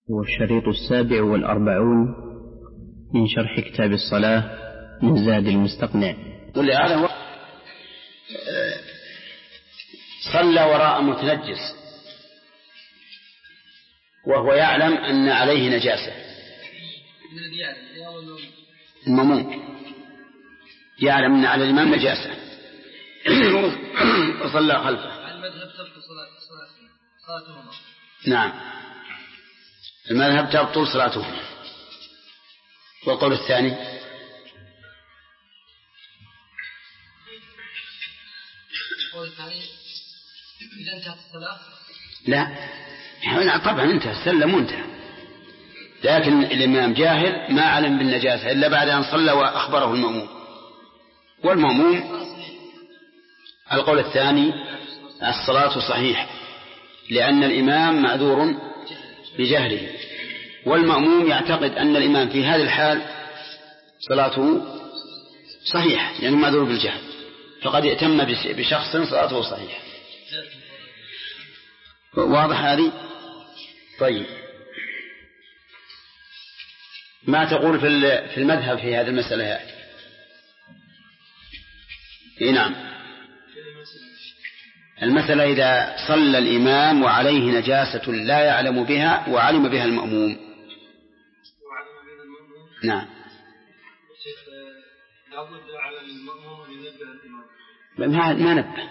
هو الشريط 47 من شرح كتاب الصلاة من زاد المستقنع. ولهذا صلى وراء متنجس وهو يعلم أن عليه نجاسة. المأموم يعلم أن على الإمام نجاسة وصلى خلفه. المذهب تبطل صلاتهما. نعم، المذهب تبطل صلاتهما. والقول الثاني إذا انتهت الصلاة لا طبعا انتهى، سلم وانتهى، لكن الإمام جاهل ما علم بالنجاسة إلا بعد أن صلى وأخبره المأموم. والمأموم القول الثاني الصلاة صحيح لأن الإمام معذور بجهله، والمأموم يعتقد أن الإمام في هذه الحال صلاته صحيح لأنه معذور بالجهل، فقد يأتم بشخص صلاته صحيح. واضح هذه؟ طيب، ما تقول في المذهب في هذه المسألة؟ نعم، المسألة إذا صلى الإمام وعليه نجاسة لا يعلم بها وعلم بها المأموم. نعم، لابد على المأموم أن ينبه الإمام. ما نبه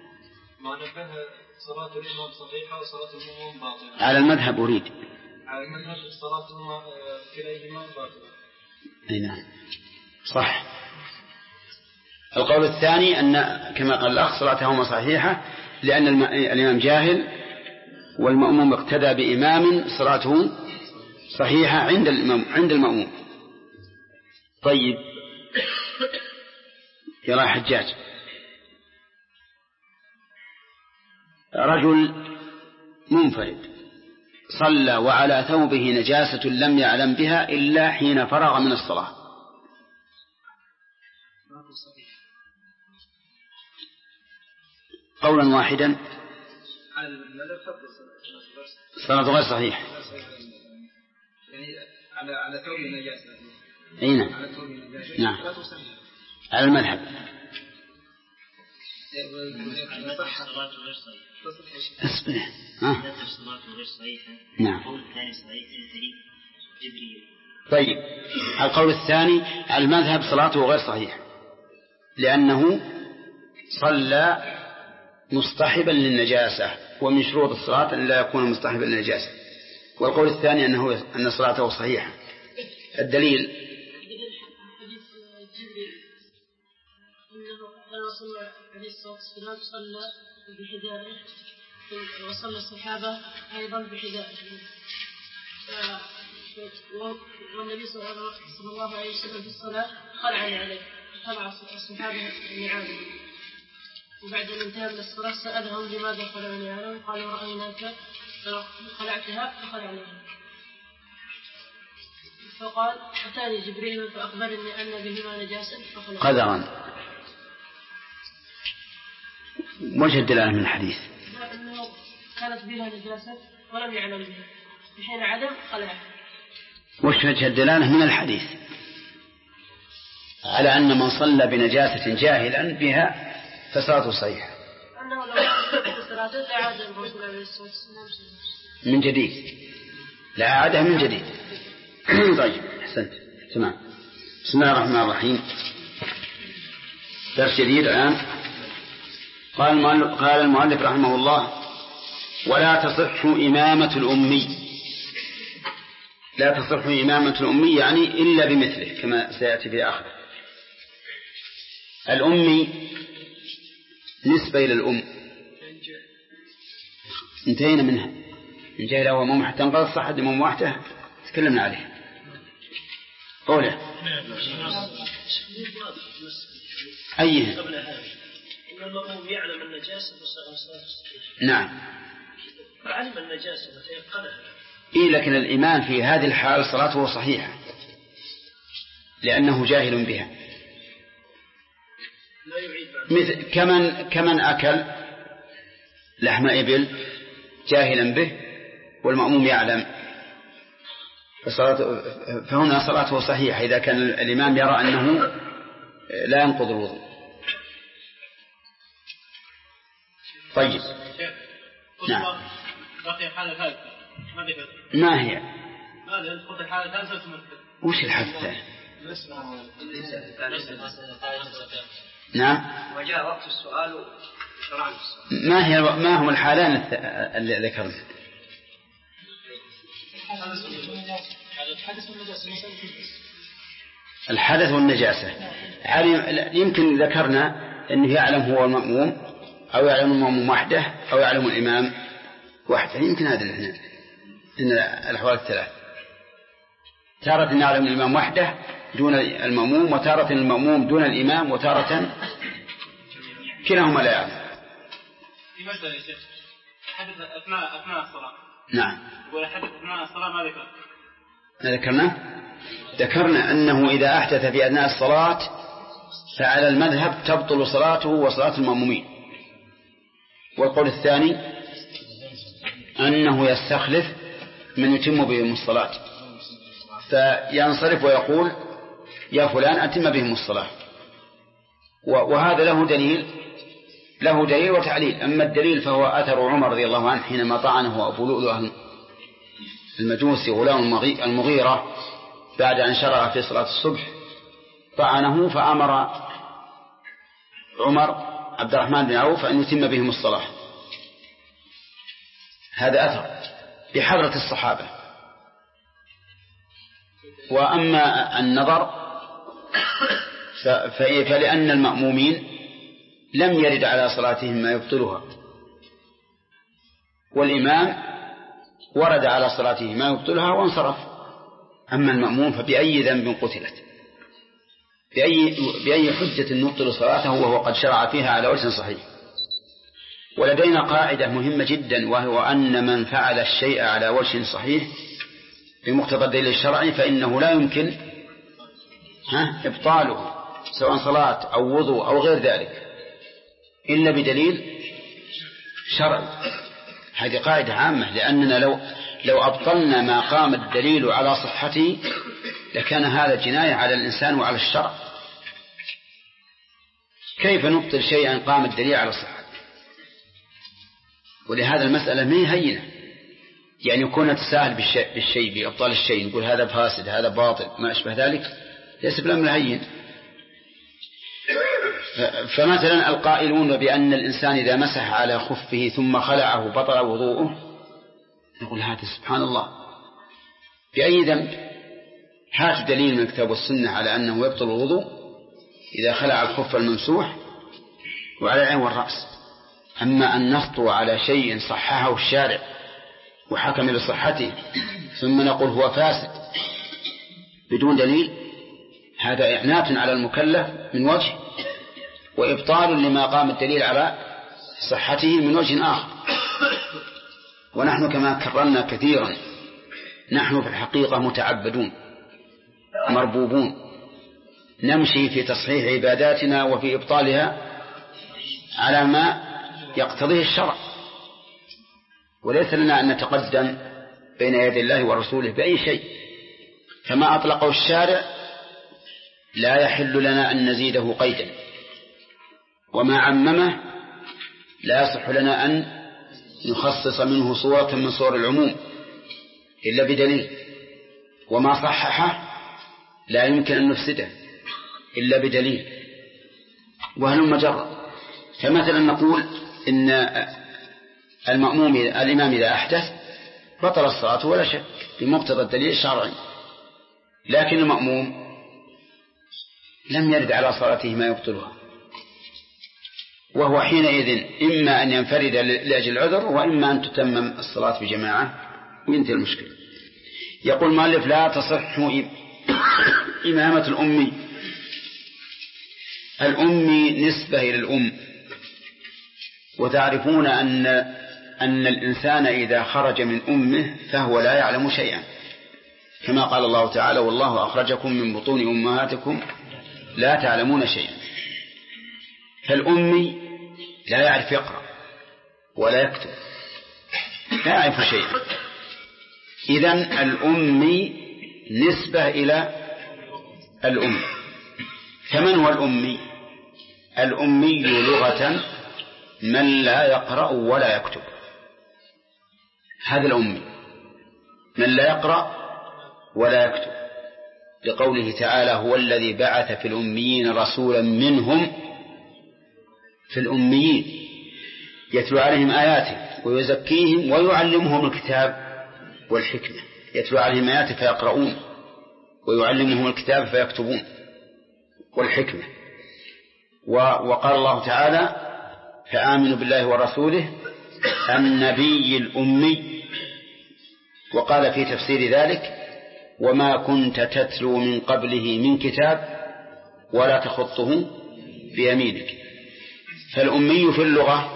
صلاة الإمام صحيحة وصلاة المأموم باطلة. على المذهب أريد. على المذهب صلاة كليهما باطلة. نعم صح. القول الثاني أن كما قال الأخ صلاتهما صحيحة لأن الإمام جاهل والمأموم اقتدى بإمام صلاته صحيحة عند المأموم. طيب، يرى حجاج رجل منفرد صلى وعلى ثوبه نجاسة لم يعلم بها إلا حين فرغ من الصلاة، قولا واحدا صلاة غير صحيح. على ثوب نجاسة. نعم على المذهب. اصبر. نعم. طيب، القول الثاني المذهب صلاته غير صحيح لأنه صلى مصطحبا للنجاسة، ومن شروط الصلاة أن لا يكون مصطحبا للنجاسة. والقول الثاني أن صلاته صحيحة. الدليل صلى بحذائه وصلى الصحابة أيضا بحذائه، والنبي صلى الله عليه وسلم في الصلاة خلع عليه، خلع الصحابة نعاله، وبعد أن انتهى من الصلاة سألهم لماذا خلعوا نعالهم؟ قالوا رأيناك خلعتها فخلعناها. فقال أتاني جبريل فأخبرني أن بهما نجاسة قدرا. وجه الدلالة من الحديث؟ أنه كانت بها نجاسة ولم يعلم بها، بحين عدم خلعها. وجه الدلالة من الحديث على أن من صلى بنجاسة جاهلا بها فصلاته صحيحة. أنه لو أعاد صلاته لا عاد الرسول عليه الصلاة والسلام من جديد، لا عادها من جديد. طيب، أحسنت. تمام. بسم الله الرحمن الرحيم. درس جديد الآن. قال المؤلف رحمه الله: ولا تصح إمامة الأمي. لا تصح إمامة الأمي يعني إلا بمثله كما سيأتي في آخر. الأمي نسبة إلى الأم، انتهينا منها، من جهل هو أمم حتى انقضى الصحة أمم واحدة تكلمنا عليه. قوله أيه؟ إن المأموم يعلم النجاسة والصلاة. نعم، علم النجاسة وتيقنها. لكن الإمام في هذه الحال صلاته صحيحة لأنه جاهل بها. مثل كمن أكل لحم إبل جاهلا به والمأموم يعلم فهنا صلاته صحيحة إذا كان الإمام يرى أنه لا ينقض الوضوء. طيب نعم. ما هي وش الحثة؟ نعم. وجاء وقت السؤال ما هم الحالان اللي ذكرنا؟ الحدث والنجاسة. يمكن ذكرنا أنه يعلم هو المأموم أو يعلم المأموم وحده أو يعلم الإمام وحده. يمكن هذا الاثنين إن الأحوال الثلاث. تارة نعلم الإمام وحده دون المأموم، وتارة المأموم دون الإمام، وتارة كلاهما لا يعلم. في مسألة يا شيخ حدث أثناء الصلاة. نعم. وحدث أثناء الصلاة ما ذكرنا؟ ذكرنا أنه إذا أحدث في أثناء الصلاة فعلى المذهب تبطل صلاته وصلاة المأمومين. والقول الثاني أنه يستخلف من يتم بهم الصلاة، فينصرف ويقول يا فلان أتم بهم الصلاة. وهذا له دليل وتعليل. أما الدليل فهو أثر عمر رضي الله عنه حينما طعنه أبو لؤلؤ المجوسي غلام المغيرة بعد أن شرع في صلاة الصبح، طعنه فأمر عمر عبد الرحمن بن عوف أن يتم بهم الصلاة. هذا أثر بحضرة الصحابة. وأما النظر فلأن المأمومين لم يرد على صلاتهم ما يبطلها، والإمام ورد على صلاته ما يبطلها وانصرف. أما المأموم فبأي ذنب قتلت، بأي حجة نبطل صلاته وهو قد شرع فيها على وجه صحيح. ولدينا قاعدة مهمة جدا، وهو أن من فعل الشيء على وجه صحيح بمقتضى الدليل الشرعي فإنه لا يمكن إبطاله سواء صلاة أو وضوء أو غير ذلك إلا بدليل شرعي. هذه قاعدة عامة، لأننا لو أبطلنا ما قام الدليل على صحته لكان هذا جناية على الإنسان وعلى الشرع. كيف نبطل شيئا قام الدليل على صحته؟ ولهذا المسألة ما هي هينة، يعني يكون نتساهل بالشيء بإبطال الشيء، نقول هذا فاسد هذا باطل ما أشبه ذلك، ليس بالأمر هين. فمثلا القائلون بأن الإنسان إذا مسح على خفه ثم خلعه بطل وضوءه، نقول هذا سبحان الله بأي ذنب؟ هات دليل من الكتاب والسنة على أنه يبطل الوضوء إذا خلع الخف الممسوح وعلى العين والرأس. أما أن نخطو على شيء صححه الشارع وحكم بصحته ثم نقول هو فاسد بدون دليل، هذا إعنات على المكلف من وجه، وإبطال لما قام الدليل على صحته من وجه آخر. ونحن كما كررنا كثيرا نحن في الحقيقة متعبدون مربوبون، نمشي في تصحيح عباداتنا وفي إبطالها على ما يقتضيه الشرع، وليس لنا أن نتقدم بين يدي الله ورسوله بأي شيء. كما أطلقه الشارع لا يحل لنا أن نزيده قيدا، وما عممه لا يصح لنا أن نخصص منه صورة من صور العموم إلا بدليل، وما صححه لا يمكن أن نفسده إلا بدليل. وهلم جرى. فمثلا نقول إن الإمام إذا أحدث بطل الصلاة ولا شك بمقتضى الدليل الشرعي، لكن المأموم لم يرد على صلاته ما يبطلها، وهو حينئذ إما أن ينفرد لأجل العذر وإما أن تتمم الصلاة بجماعة وينتهي المشكلة. يقول مؤلف لا تصح إمامة الأمي. الأمي نسبة إلى الأم، وتعرفون أن الإنسان إذا خرج من أمه فهو لا يعلم شيئا، كما قال الله تعالى والله أخرجكم من بطون أمهاتكم لا تعلمون شيئا. فالأمي لا يعرف يقرأ ولا يكتب، لا يعرف شيئا. إذن الأمي نسبة إلى الأم. فمن هو الأمي؟ الأمي لغة من لا يقرأ ولا يكتب، هذا الأمي، من لا يقرأ ولا يكتب، لقوله تعالى هو الذي بعث في الأميين رسولا منهم، في الأميين يتلو عليهم آياته ويزكيهم ويعلمهم الكتاب والحكمة. يتلو عليهم آياته فيقرؤون ويعلمهم الكتاب فيكتبون والحكمة. وقال الله تعالى فآمنوا بالله ورسوله النبي الأمي. وقال في تفسير ذلك وما كنت تتلو من قبله من كتاب ولا تخطه بيمينك. فالأمي في اللغة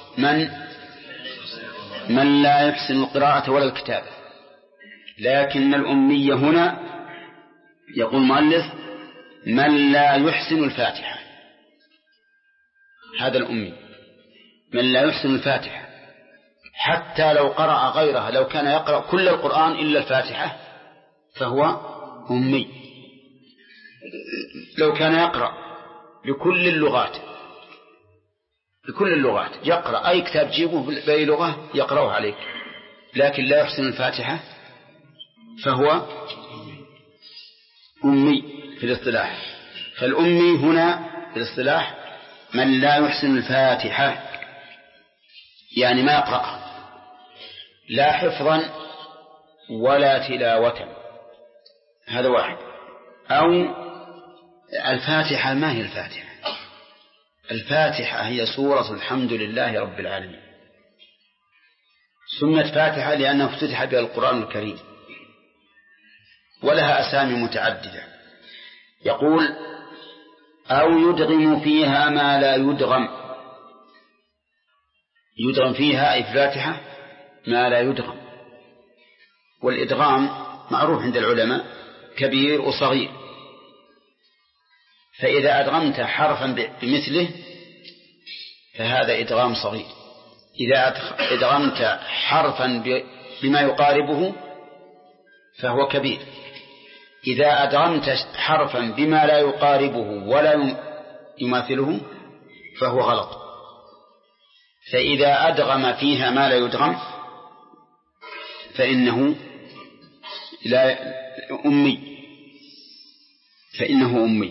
من لا يحسن القراءة ولا الكتابة، لكن الأمي هنا يقول المؤلف من لا يحسن الفاتحة، هذا الأمي من لا يحسن الفاتحة، حتى لو قرأ غيرها، لو كان يقرأ كل القرآن إلا الفاتحة فهو أمي. لو كان يقرأ بكل اللغات يقرأ أي كتاب جيبه بأي لغة يقرأه عليك، لكن لا يحسن الفاتحة فهو أمي في الاصطلاح. فالأمي هنا في الاصطلاح من لا يحسن الفاتحة، يعني ما يقرأ لا حفظا ولا تلاوة، هذا واحد. أو الفاتحة، ما هي الفاتحة؟ الفاتحة هي سورة الحمد لله رب العالمين، سمت فاتحة لأنه افتتح بها القرآن الكريم، ولها أسامي متعددة. يقول أو يدغم فيها ما لا يدغم، يدغم فيها أي فاتحة ما لا يدغم. والإدغام معروف عند العلماء كبير وصغير، فإذا أدغمت حرفا بمثله فهذا إدغام صغير، إذا أدغمت حرفا بما يقاربه فهو كبير، إذا أدغمت حرفا بما لا يقاربه ولا يماثله فهو غلط. فإذا أدغم فيها ما لا يدغم فإنه أمي.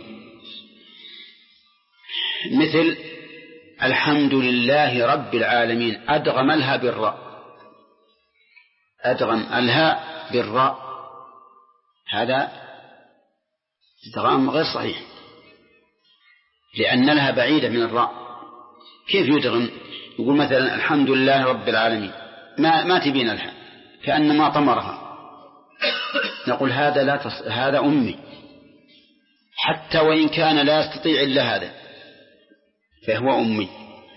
مثل الحمد لله رب العالمين، أدغم الها بالراء، أدغم الها بالراء، هذا إدغام غير صحيح لأن لها بعيدة من الراء. كيف يدغم؟ يقول مثلا الحمد لله رب العالمين، ما تبين لها، كأنما طمرها، نقول هذا أمي، حتى وإن كان لا يستطيع إلا هذا فهو أمي.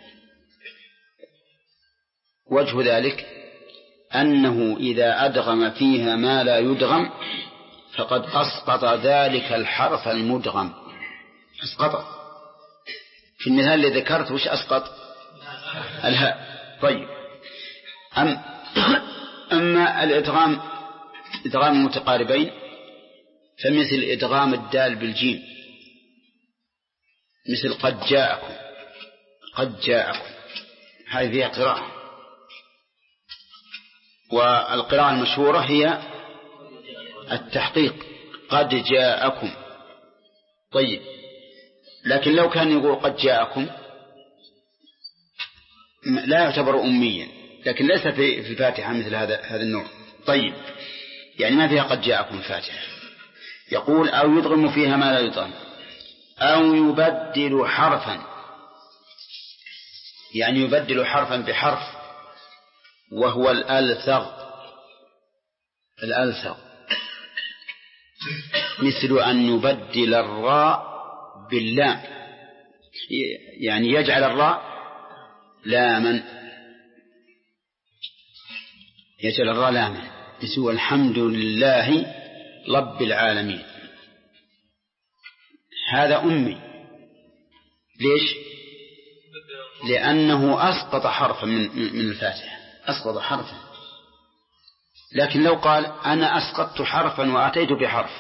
وجه ذلك أنه إذا أدغم فيها ما لا يدغم فقد أسقط ذلك الحرف المدغم، أسقط. في المثال الذي ذكرت وش أسقط؟ الهاء. طيب، أما الإدغام إدغام المتقاربين فمثل إدغام الدال بالجيم، مثل قد جاءكم، قد جاءكم، هذه فيها قراءة، والقراءة المشهورة هي التحقيق قد جاءكم. طيب، لكن لو كان يقول قد جاءكم لا يعتبر أميا، لكن ليس في الفاتحة مثل هذا النوع. طيب، يعني ما فيها قد جاءكم الفاتحة. يقول أو يدغم فيها ما لا يدغم، أو يبدل حرفا، يعني يبدل حرفا بحرف، وهو الألثغ. مثل أن يبدل الراء باللام، يعني يجعل الراء لاما، يجعل الراء لاما، مثل الحمد لله رب العالمين، هذا أمي. ليش؟ لأنه أسقط حرفا من الفاتحة، أسقط حرفا. لكن لو قال أنا أسقطت حرفا وأتيت بحرف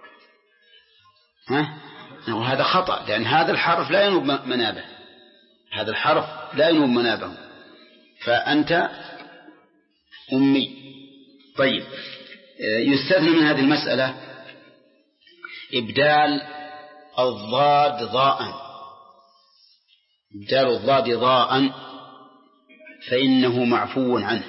وهذا خطأ، لأن هذا الحرف لا ينوب منابه، هذا الحرف لا ينوب منابه، فأنت أمي. طيب، يستثنى من هذه المسألة إبدال الضاد ضاء، إبدال الضاد ضاء فإنه معفو عنه،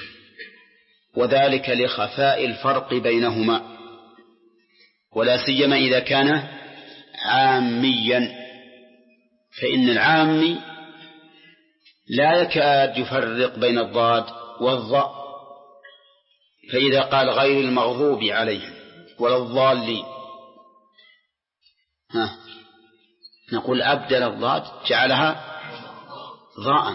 وذلك لخفاء الفرق بينهما، ولا سيما إذا كان عاميا، فإن العامي لا يكاد يفرق بين الضاد والضاء، فإذا قال غير المغضوب عليهم ولا الضالين نقول أبدل الضاد جعلها ضاء،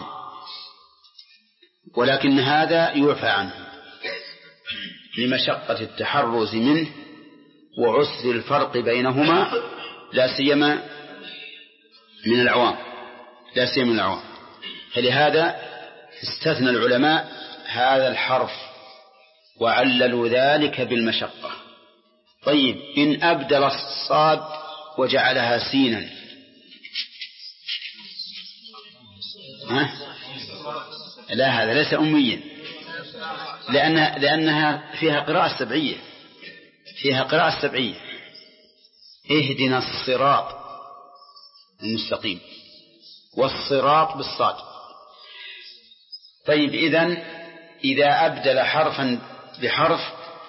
ولكن هذا يعفى عنه لمشقة التحرز منه وعسر الفرق بينهما، لا سيما من العوام، لا سيما من العوام. فلهذا استثنى العلماء هذا الحرف وعللوا ذلك بالمشقة. طيب، إن أبدل الصاد وجعلها سينا لا، هذا ليس أميا، لأنها فيها قراءة سبعية، فيها قراءة سبعية، اهدنا الصراط المستقيم، والصراط بالصاد. طيب، إذا أبدل حرفا بحرف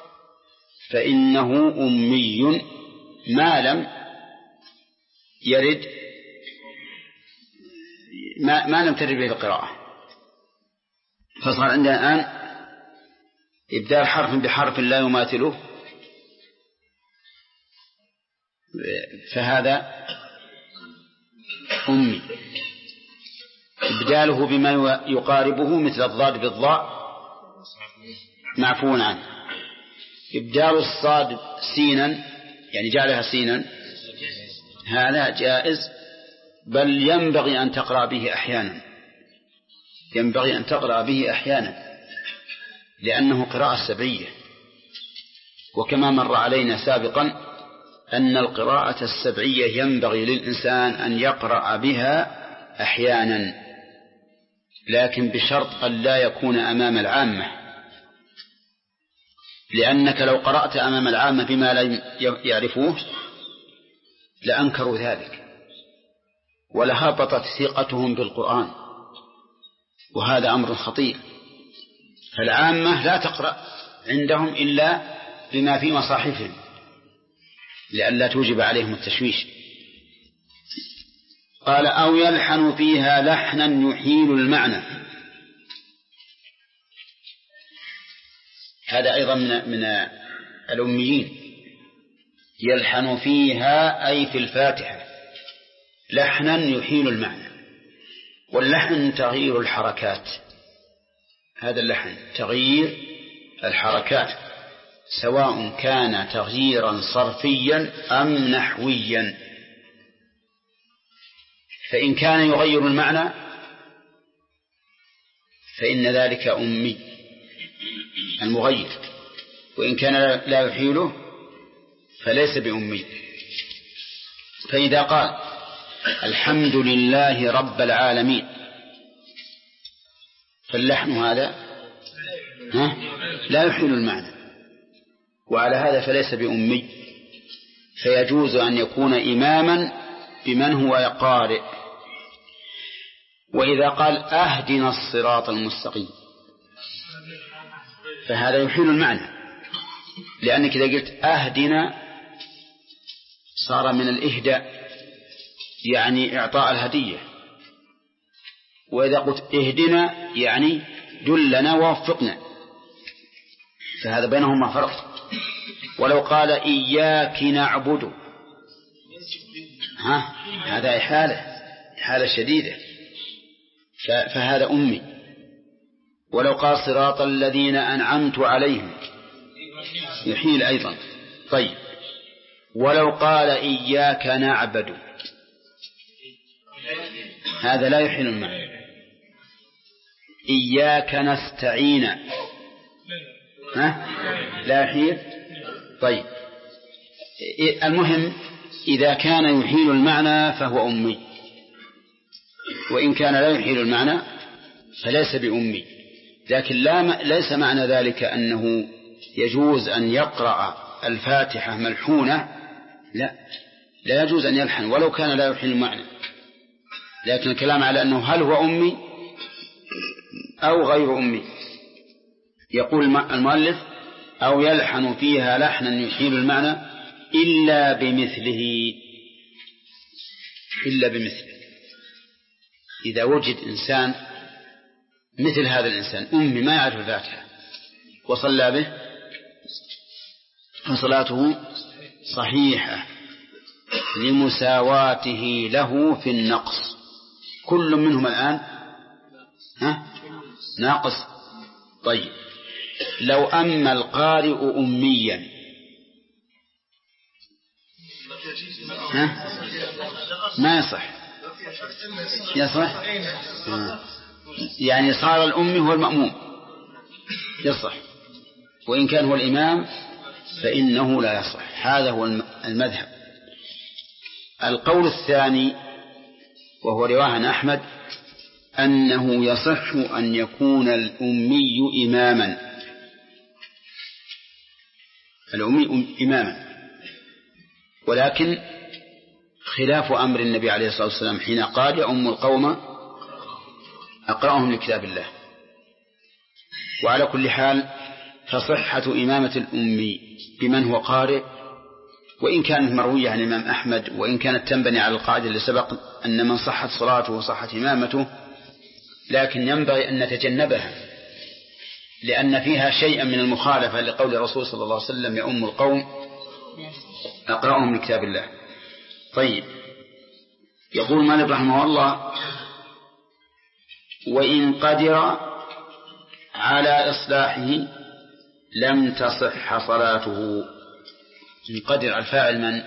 فإنه أمي ما لم يرد ما لم ترد به القراءة. فصار عندنا الآن إبدال حرف بحرف لا يماثله، فهذا أمي. إبداله بما يقاربه مثل الضاد بالضاء معفو عنه. إبدال الصاد سينا يعني جعلها سينا هذا جائز، بل ينبغي أن تقرأ به أحيانا، ينبغي أن تقرأ به أحيانا لأنه قراءة سبعية. وكما مر علينا سابقا أن القراءة السبعية ينبغي للإنسان أن يقرأ بها أحيانا، لكن بشرط أن لا يكون أمام العامة، لأنك لو قرأت أمام العامة بما لا يعرفوه لأنكروا ذلك ولهبطت ثقتهم بالقرآن، وهذا أمر خطير. فالعامة لا تقرأ عندهم إلا بما في مصاحفهم لئلا توجب عليهم التشويش. قال أو يلحن فيها لحنا يحيل المعنى، هذا أيضا من الأميين. يلحن فيها أي في الفاتحة لحنا يحيل المعنى، واللحن تغيير الحركات، هذا اللحن تغيير الحركات سواء كان تغييرا صرفيا أم نحويا. فإن كان يغير المعنى فإن ذلك أمي المغير، وإن كان لا يحيله فليس بأمي. فإذا قال الحمد لله رب العالمين فاللحن هذا لا يحيل المعنى، وعلى هذا فليس بأمي، فيجوز أن يكون إماما بمن هو قارئ. وإذا قال أهدنا الصراط المستقيم فهذا يحيل المعنى، لأنك إذا قلت أهدنا صار من الإهداء يعني إعطاء الهدية، وإذا قلت اهدنا يعني دلنا ووفقنا، فهذا بينهما فرق. ولو قال إياك نعبد هذا إحالة شديدة، فهذا أمي. ولو قال صراط الذين أنعمت عليهم يحيل أيضا. طيب، ولو قال إياك نعبد هذا لا يحيل المعنى. إياك نستعين لا يحيل. طيب المهم إذا كان يحيل المعنى فهو أمي، وإن كان لا يحيل المعنى فليس بأمي. لكن ليس معنى ذلك أنه يجوز أن يقرأ الفاتحة ملحونة، لا يجوز أن يلحن ولو كان لا يحيل المعنى، لكن الكلام على أنه هل هو أمي أو غير أمي. يقول المؤلف أو يلحن فيها لحنا يحيل المعنى إلا بمثله. إذا وجد إنسان مثل هذا الإنسان أمي ما يعرف الفاتحة وصلى به فصلاته صحيحة لمساواته له في النقص. كل منهم الآن ناقص. طيب لو أما القارئ أميا ما يصح يعني صار الأمي هو المأموم يصح، وإن كان هو الإمام فإنه لا يصح. هذا هو المذهب. القول الثاني وهو رواية عن أحمد أنه يصح أن يكون الأمي إماما، ولكن خلاف أمر النبي عليه الصلاة والسلام حين قال يؤم القوم أقرأهم لكتاب الله. وعلى كل حال فصحة إمامة الأمي بمن هو قارئ، وإن كانت مروية عن الإمام أحمد، وإن كانت تنبني على القاعدة اللي سبق أن من صحت صلاته وصحت إمامته، لكن ينبغي أن نتجنبها لأن فيها شيئا من المخالفة لقول الرسول صلى الله عليه وسلم يؤم القوم أقرأهم لكتاب الله. طيب يقول مالك رحمه الله وإن قدر على إصلاحه لم تصح صلاته. إن قدر الفاعل من؟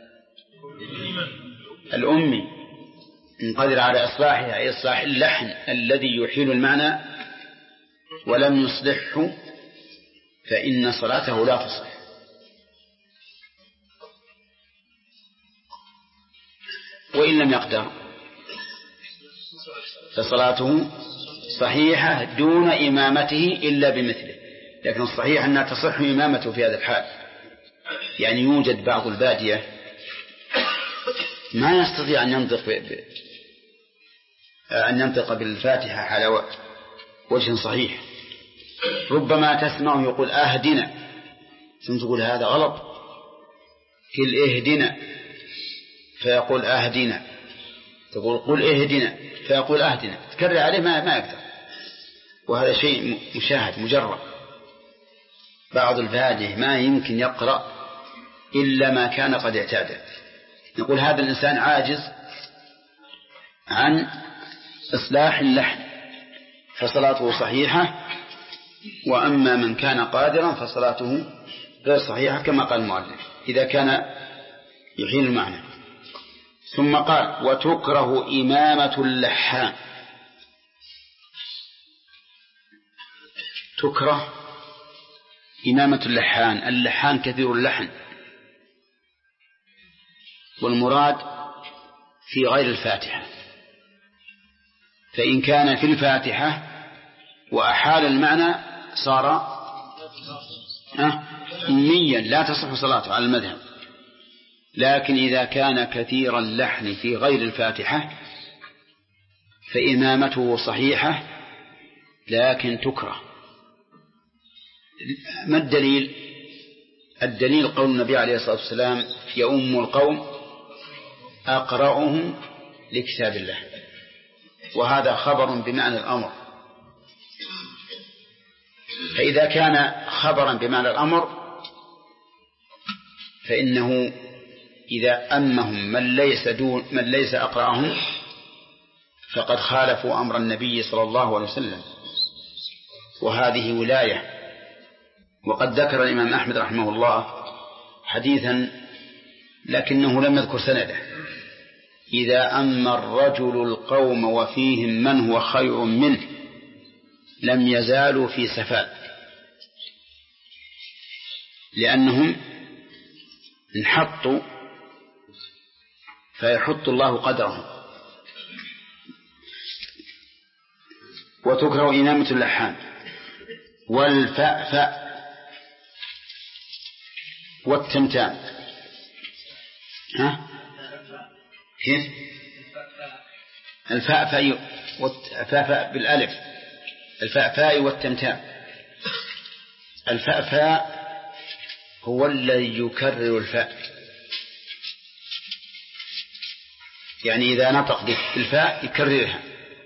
الأمي. إن قدر على إصلاحه أي إصلاح اللحن الذي يحيل المعنى ولم يصلحه فإن صلاته لا تصح. وإن لم يقدر فصلاته صحيحة دون إمامته إلا بمثله. لكن الصحيح أنها تصح إمامته في هذا الحال. يعني يوجد بعض البادية ما يستطيع أن ينطق بالفاتحة على وجه صحيح، ربما تسمعه يقول أهدنا، ثم تقول هذا غلط، قل اهدنا فيقول أهدنا، تقول قل اهدنا فيقول أهدنا، تكرر عليه ما يقدر. وهذا شيء مشاهد مجرد. بعض الفاتح ما يمكن يقرأ إلا ما كان قد اعتاده. نقول هذا الإنسان عاجز عن إصلاح اللحن فصلاته صحيحة، وأما من كان قادرا فصلاته غير صحيحة كما قال المؤلف إذا كان يحيل المعنى. ثم قال وتكره إمامة اللحان. تكره إمامة اللحان كثير اللحن، والمراد في غير الفاتحة. فإن كان في الفاتحة وأحال المعنى صار أميا لا تصح صلاته على المذهب. لكن إذا كان كثير اللحن في غير الفاتحة فإمامته صحيحة لكن تكره. ما الدليل؟ الدليل قول النبي عليه الصلاة والسلام يؤم القوم أقرأهم لكتاب الله، وهذا خبر بمعنى الأمر. فإذا كان خبرا بمعنى الأمر فإنه إذا أمهم من ليس أقرأهم فقد خالفوا أمر النبي صلى الله عليه وسلم، وهذه ولاية. وقد ذكر الإمام أحمد رحمه الله حديثا لكنه لم يذكر سنده: إذا أما الرجل القوم وفيهم من هو خير منه لم يزالوا في سفال. لأنهم انحطوا فيحط الله قدرهم. وتكره إمامة اللحان والفأفأ والتمتام. ها كيف؟ الفأفأ بالألف، الفأفاء والتمتام. الفأفاء هو الذي يكرر الفاء، يعني إذا نطق بالفاء يكررها،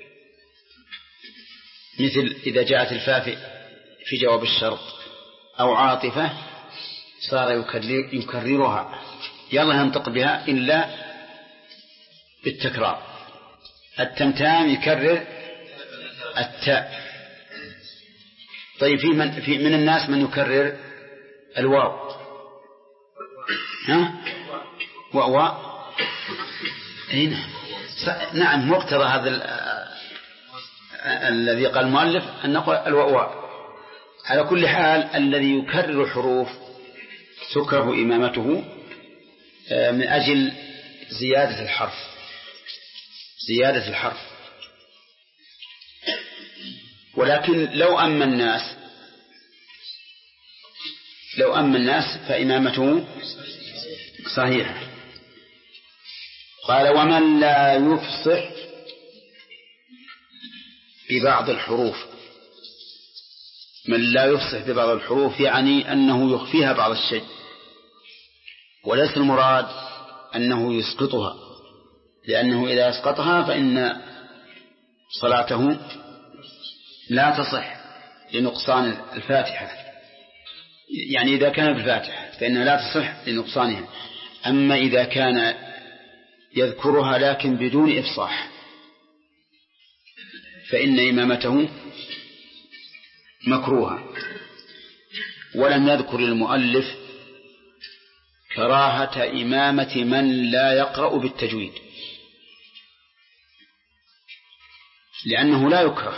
مثل إذا جاءت الفاء في جواب الشرط أو عاطفة صار يكررها، يلا ينطق بها إلا بالتكرار. التمتام يكرر التاء. طيب في من الناس من يكرر الواو، ها واو. نعم مقتضى هذا الذي قال المؤلف أن نقول الواو. على كل حال الذي يكرر حروف تكره إمامته من أجل زيادة الحرف. ولكن لو أما الناس فإمامته صحيحة. قال ومن لا يفصح ببعض الحروف. من لا يفصح ببعض الحروف يعني أنه يخفيها بعض الشيء، وليس المراد أنه يسقطها، لأنه إذا أسقطها فإن صلاته لا تصح لنقصان الفاتحة، يعني إذا كان بالفاتحة فإنها لا تصح لنقصانها. أما إذا كان يذكرها لكن بدون إفصاح فإن إمامته مكروهة. ولم يذكر المؤلف كراهة إمامة من لا يقرأ بالتجويد، لأنه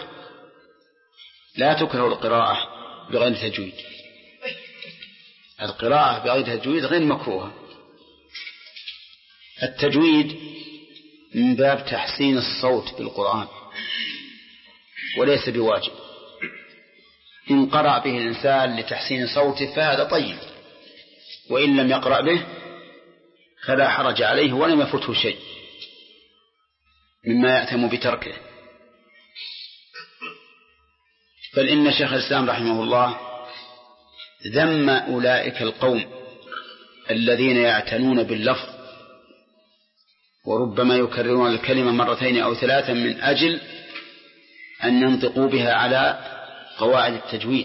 لا تكره القراءة بغير تجويد. القراءة بغير تجويد غير مكروهة. التجويد من باب تحسين الصوت بالقرآن وليس بواجب. إن قرأ به الإنسان لتحسين صوته فهذا طيب، وإن لم يقرأ به فلا حرج عليه ولم يفته شيء مما يأثم بتركه. بل إن شيخ الإسلام رحمه الله ذم أولئك القوم الذين يعتنون باللفظ وربما يكررون الكلمة مرتين أو ثلاثا من أجل أن ينطقوا بها على قواعد التجويد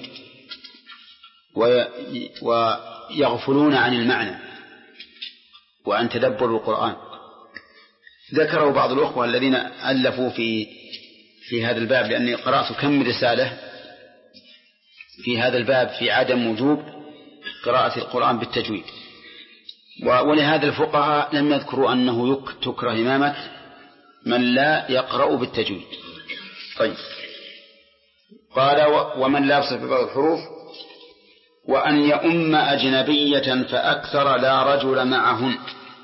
ويغفلون عن المعنى وعن تدبر القرآن. ذكروا بعض الأخوة الذين ألفوا في هذا الباب، لأني قرأت كم رسالة في هذا الباب في عدم وجوب قراءة القرآن بالتجويد. ولهذا الفقهاء لم يذكروا أنه تكره إمامة من لا يقرأ بالتجويد. طيب قال ومن لا يفصح ببعض الحروف وأن يؤم أجنبية فأكثر لا رجل معهن.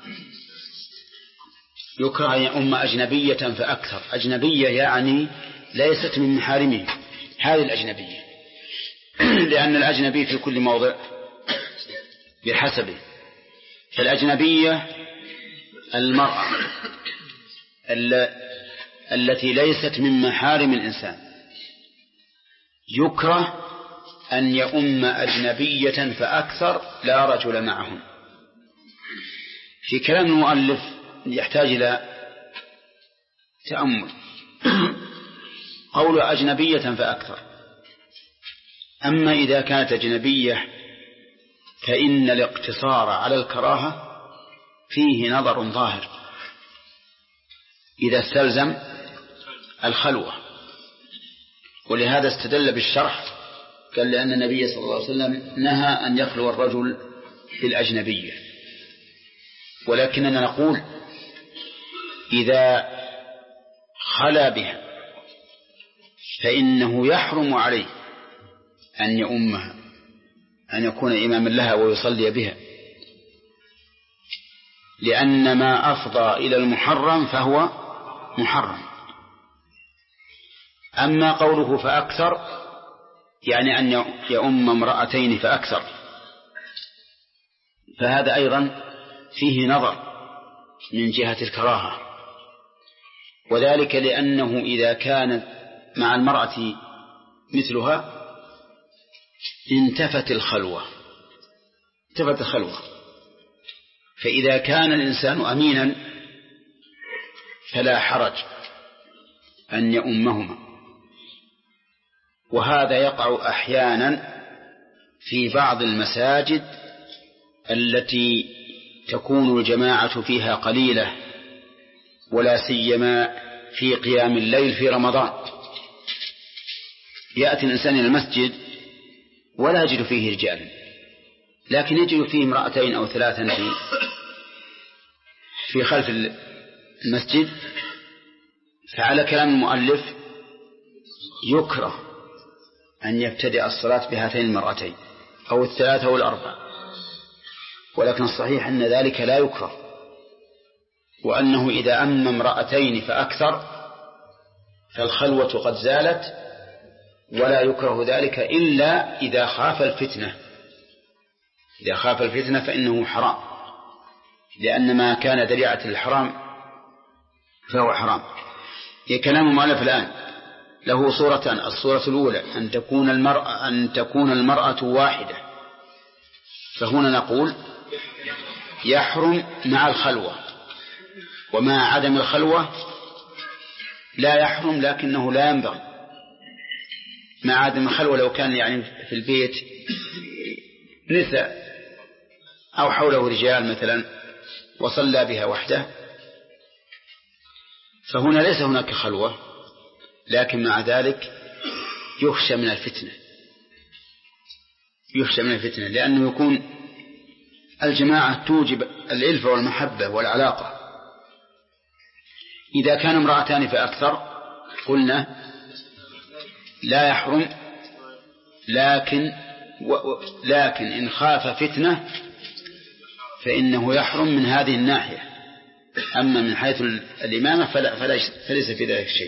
يكره أن يؤم أجنبية فأكثر. أجنبية يعني ليست من محارمه، هذه الأجنبية، لأن الأجنبي في كل موضع بحسبه. فالأجنبية المرأة التي ليست من محارم الإنسان. يكره أن يؤم أجنبية فأكثر لا رجل معهم. في كلام المؤلف يحتاج إلى تأمل. قول أجنبية فأكثر، أما إذا كانت أجنبية فإن الاقتصار على الكراهة فيه نظر ظاهر إذا استلزم الخلوة. ولهذا استدل بالشرح، قال لأن النبي صلى الله عليه وسلم نهى أن يخلو الرجل بالأجنبية. ولكننا نقول إذا خلا بها فإنه يحرم عليه أن يؤمها أن يكون إماما لها ويصلي بها، لأن ما أفضى إلى المحرم فهو محرم. أما قوله فأكثر يعني أن يؤم امرأتين فأكثر، فهذا أيضا فيه نظر من جهة الكراهة، وذلك لأنه إذا كانت مع المرأة مثلها انتفت الخلوة. فإذا كان الإنسان أمينا فلا حرج أن يؤمهما، وهذا يقع أحيانا في بعض المساجد التي تكون الجماعة فيها قليلة، ولا سيما في قيام الليل في رمضان. يأتي الإنسان إلى المسجد ولا يجد فيه رجالا، لكن يجد فيه امرأتين أو ثلاثا في خلف المسجد، فعلى كلام المؤلف يكره أن يبتدئ الصلاة بهاتين المرأتين أو الثلاثة أو الأربع، ولكن الصحيح أن ذلك لا يكره، وأنه إذا أم امرأتين فأكثر فالخلوة قد زالت، ولا يكره ذلك إلا إذا خاف الفتنة. إذا خاف الفتنة فإنه حرام، لأن ما كان ذريعة الحرام فهو حرام. كلام المؤلف الآن له صورتان: الصورة الأولى أن تكون المرأة واحدة، فهنا نقول يحرم مع الخلوة، ومع عدم الخلوة لا يحرم لكنه لا ينبغي. مع عدم الخلوة لو كان يعني في البيت نساء أو حوله رجال مثلا وصلى بها وحده فهنا ليس هناك خلوة، لكن مع ذلك يخشى من الفتنة، لأنه يكون الجماعة توجب الألفة والمحبة والعلاقة. إذا كان امرأتان فأكثر قلنا لا يحرم، لكن إن خاف فتنة فإنه يحرم من هذه الناحية. أما من حيث الإمامة فليس في ذلك شيء.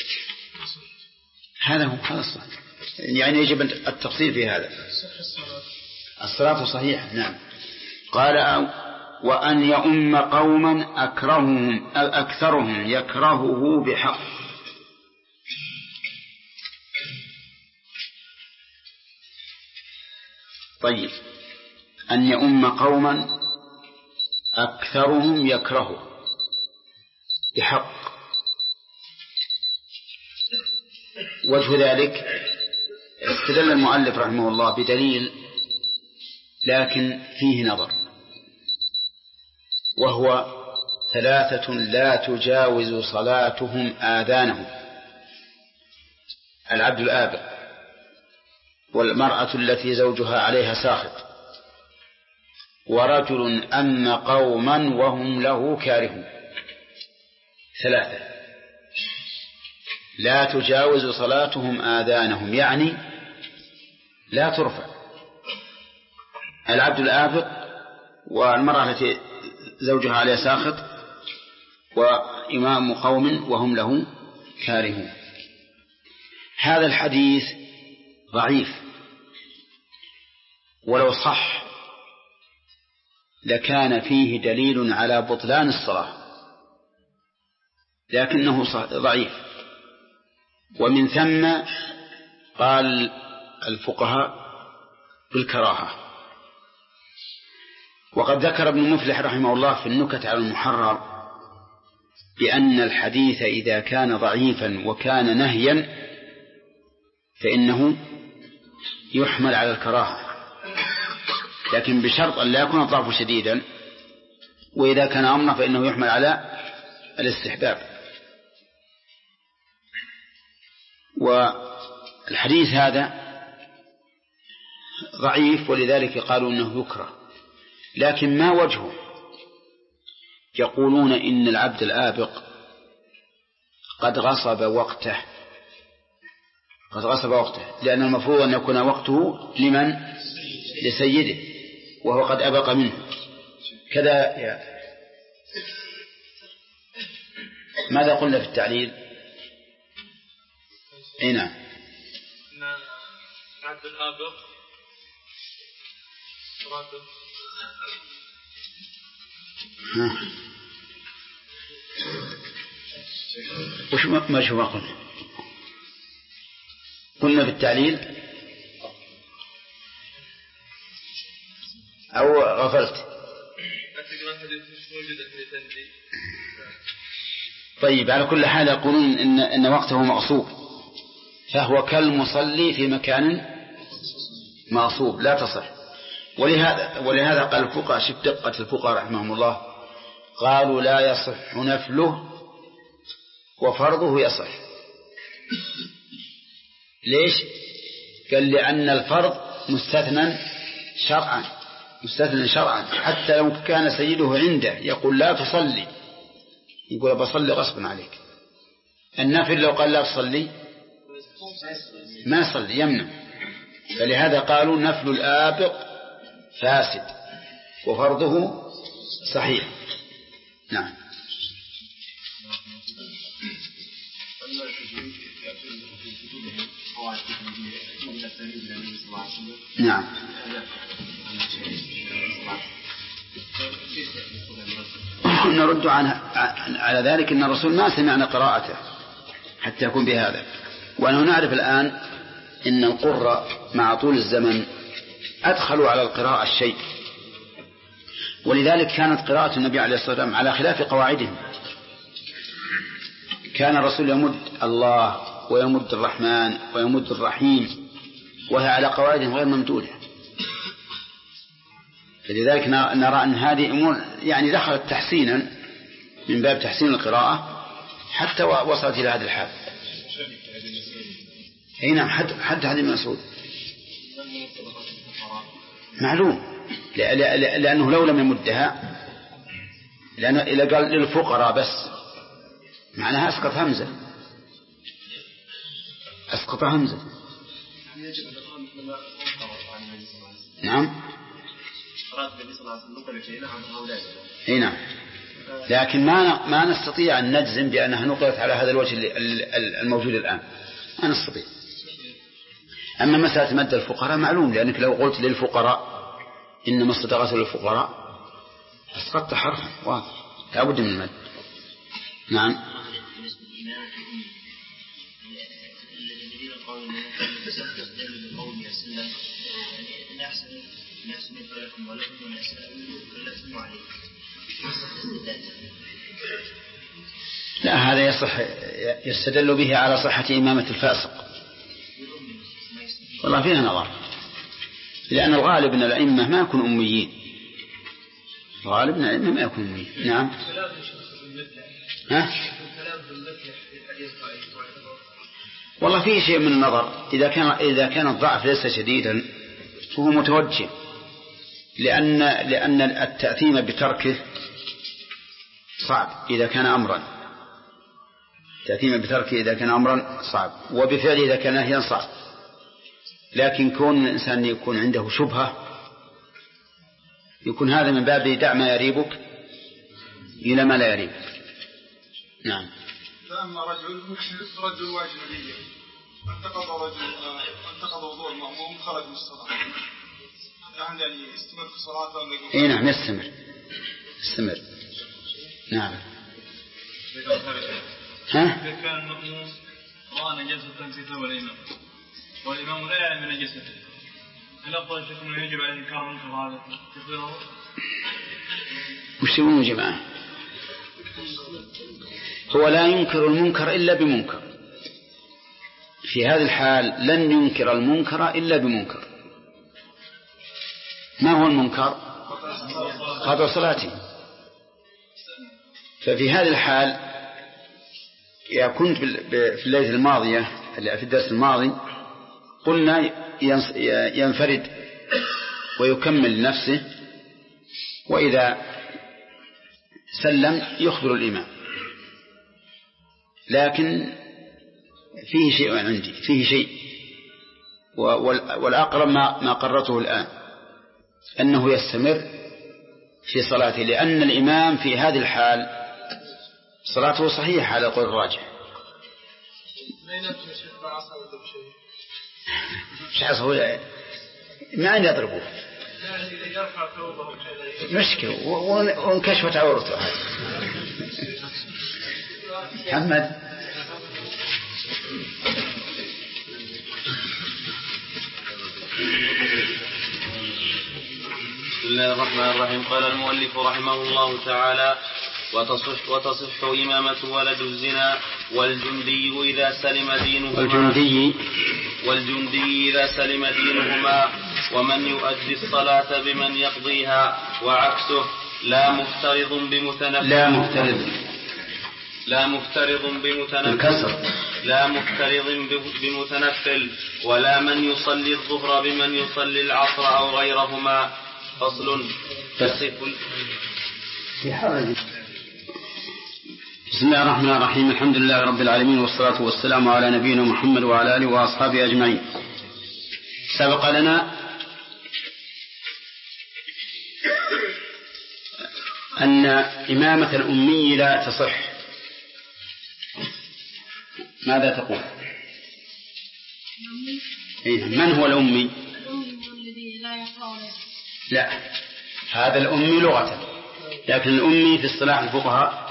هذا هو خلاص، يعني يجب التفصيل في هذا. الصلاة صحيح. نعم. قال وأن يؤم قوما أكثرهم يكرهه بحق. طيب، أن يؤم قوما أكثرهم يكرهه بحق، وجه ذلك استدل المؤلف رحمه الله بدليل لكن فيه نظر، وهو 3 لا تجاوز صلاتهم آذانهم: العبد الآبق، والمرأة التي زوجها عليها ساخط، ورجل أم قوما وهم له كارهون. 3 لا تجاوز صلاتهم آذانهم، يعني لا ترفع. العبد الآبق والمرأة التي زوجها عليها ساخط وإمام قوم وهم له كارهون. هذا الحديث ضعيف، ولو صح لكان فيه دليل على بطلان الصلاة، لكنه ضعيف. ومن ثم قال الفقهاء بالكراهة. وقد ذكر ابن مفلح رحمه الله في النكت على المحرر بأن الحديث إذا كان ضعيفا وكان نهيا فإنه يحمل على الكراهة، لكن بشرط أن لا يكون الضعف شديدا، وإذا كان أمرا فإنه يحمل على الاستحباب. والحديث هذا ضعيف، ولذلك قالوا إنه يكره. لكن ما وجهه؟ يقولون إن العبد الآبق قد غصب وقته، لأن المفروض أن يكون وقته لمن؟ لسيده وهو قد أبق منه كذا ماذا قلنا في التعليل؟ نعم عبد الآبق راتب وش ما شو ما قلنا في التعليل أو غفلت؟ طيب على كل حال يقولون إن وقته مغصوب فهو كالمصلي في مكان مغصوب لا تصح. ولهذا قال الفقهاء شوف دقة الفقهاء رحمهم الله قالوا لا يصح نفله وفرضه يصح. ليش؟ قال لأن الفرض مستثنى شرعا حتى لو كان سيده عنده يقول لا تصلي يقول بصلي غصبا عليك. النفل لو قال لا تصلي ما يصلي يمنع. فلهذا قالوا نفل الآبق فاسد وفرضه صحيح. نعم نعم نرد على ذلك أن الرسول ما سمعنا قراءته حتى يكون بهذا. ونحن نعرف الآن إن القراء مع طول الزمن أدخلوا على القراءة الشيء ولذلك كانت قراءة النبي عليه الصلاة والسلام على خلاف قواعدهم. كان الرسول يمد الله ويمد الرحمن ويمد الرحيم وهي على قواعد غير ممدودة. فلذلك نرى أن هذه أمور يعني دخلت تحسينا من باب تحسين القراءة حتى وصلت إلى هذا الحال. نعم حد هذه المسعود معلوم لأنه لو لم يمدها لأنه إذا قال للفقراء بس معناها أسقط همزة. نعم نعم لكن ما نستطيع أن نجزم بأنها نقلت على هذا الوجه الموجود الآن ما نستطيع. أما مسألة مد الفقراء معلوم لأنك لو قلت للفقراء إنما الصدقات للفقراء أسقطت حرفا واضح لا بد من المد. نعم لا هذا يصح يستدل به على صحة إمامة الفاسق. والله فيها نظر لأن الغالب أن الأئمة ما يكون أميين. نعم والله فيه شيء من النظر إذا كان الضعف ليس شديدا فهو متوجه لأن التأثيم بتركه صعب إذا كان أمرا صعب وبفعله إذا كان نهيا صعب. لكن كون الإنسان يكون عنده شبهة يكون هذا من باب دع ما يريبك إلى ما لا يريبك. نعم فأما رجل واجب نية انتقض وضوء المأموم خرج من الصلاة يعني يستمر في صلاته نعم يستمر. نعم إذا كان المأموم رأى نجاسة في ثوب الإمام والإمام لا يعلم نجاسته هل أفضل شيء من يجب عليه إنكار المنكر هذا تخبره؟ وش يقولون يا جماعة؟ هو لا ينكر المنكر إلا بمنكر. في هذه الحال لن ينكر المنكر إلا بمنكر. ما هو المنكر؟ قطع صلاته. ففي هذه الحال كنت في الليلة الماضية في الدرس الماضي قلنا ينفرد ويكمل لنفسه وإذا سلم يخبر الإمام. لكن فيه شيء عندي والأقرب ما قررته الآن أنه يستمر في صلاته، لأن الإمام في هذه الحال صلاته صحيحة على القول الراجح. مش حصل ما أن يضربوه مشكلة وانكشفت عورته. محمد. بسم الله الرحمن الرحيم. قال المؤلف رحمه الله تعالى: وتصح إمامة ولد الزنا والجندي إذا سلم دينهما والجندي إذا سلم دينهما، ومن يؤدي الصلاة بمن يقضيها، وعكسه لا مفترض بمتنفل، ولا من يصلي الظهر بمن يصلي العصر أو غيرهما. فصل. بسم الله الرحمن الرحيم. الحمد لله رب العالمين، والصلاة والسلام على نبينا محمد وعلى آله وأصحابه أجمعين. سبق لنا أن إمامة الأمي لا تصح. ماذا تقول؟ من هو الأمي؟ الذي لا يقرأ. لا، هذا الأمي لغة، لكن الأمي في اصطلاح الفقهاء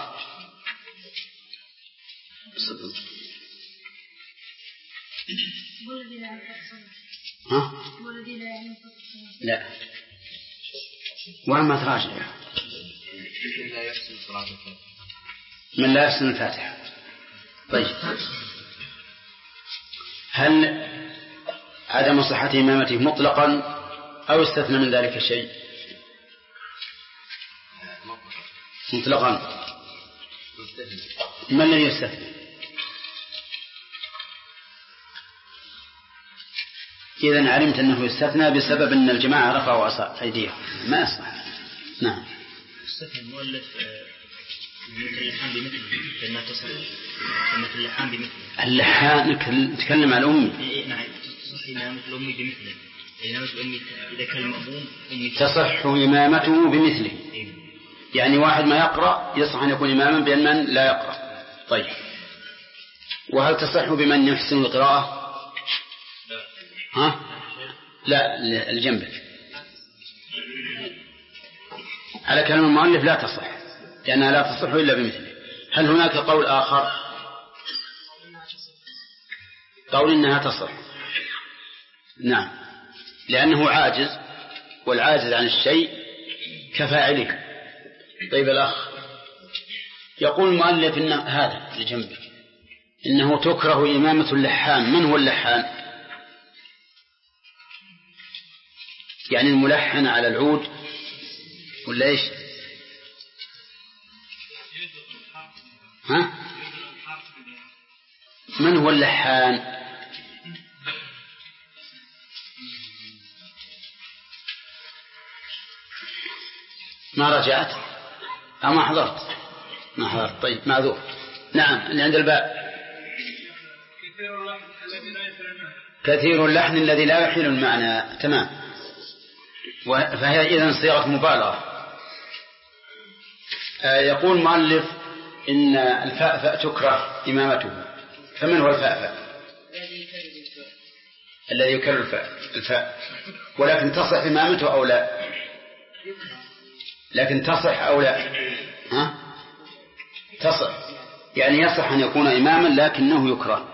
لا، وما تراجع من لا يحسن الفاتحة. طيب، هل عدم صحة إمامته مطلقا أو استثنى من ذلك شيء؟ مطلقا. ما الذي يستثنى؟ إذن علمت أنه يستثنى بسبب أن الجماعة رفعوا أيديهم، ما أصح. نعم. استثنى المؤلف اللحان بمثله، لأنها تصح اللحان بمثله. اللحان نتكلم عن الأمي. نعم، تصح إمامة الأمي بمثله. إمامة الأمي إذا كان المأموم تصح إمامته بمثله. يعني واحد ما يقرأ يصح أن يكون إماما بأن من لا يقرأ. طيب، وهل تصح بمن يحسن القراءة؟ لا، الجنبك على كلام المؤلف لا تصح، لأنها لا تصح إلا بمثله. هل هناك قول آخر؟ قول إنها تصح. نعم، لأنه عاجز، والعاجز عن الشيء كفاعله. طيب، الأخ يقول المؤلف إن هذا لجنبك إنه تكره إمامة اللحان. من هو اللحان؟ يعني الملحن على العود ولا إيش؟ من هو اللحان؟ ما رجعت أو ما حضرت؟ ما حضرت. طيب، معذور. نعم، اللي عند الباب. كثير اللحن الذي لا يحيل المعنى. تمام، فهي إذن صيغة مبالغة. يقول المؤلف إن الفأفأ تكره إمامته. فمن هو الفأفأ؟ الذي يكرر الفاء. ولكن تصح إمامته أو لا؟ لكن تصح أو لا؟ تصح، يعني يصح أن يكون إماما لكنه يكره.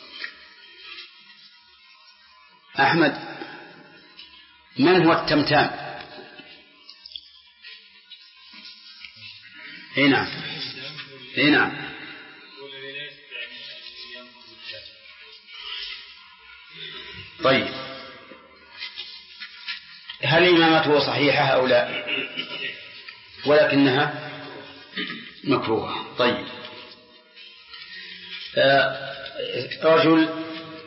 أحمد، من هو التمتام؟ نعم. طيب، هل إمامته صحيحة أو لا؟ ولكنها مكروهة. طيب، رجل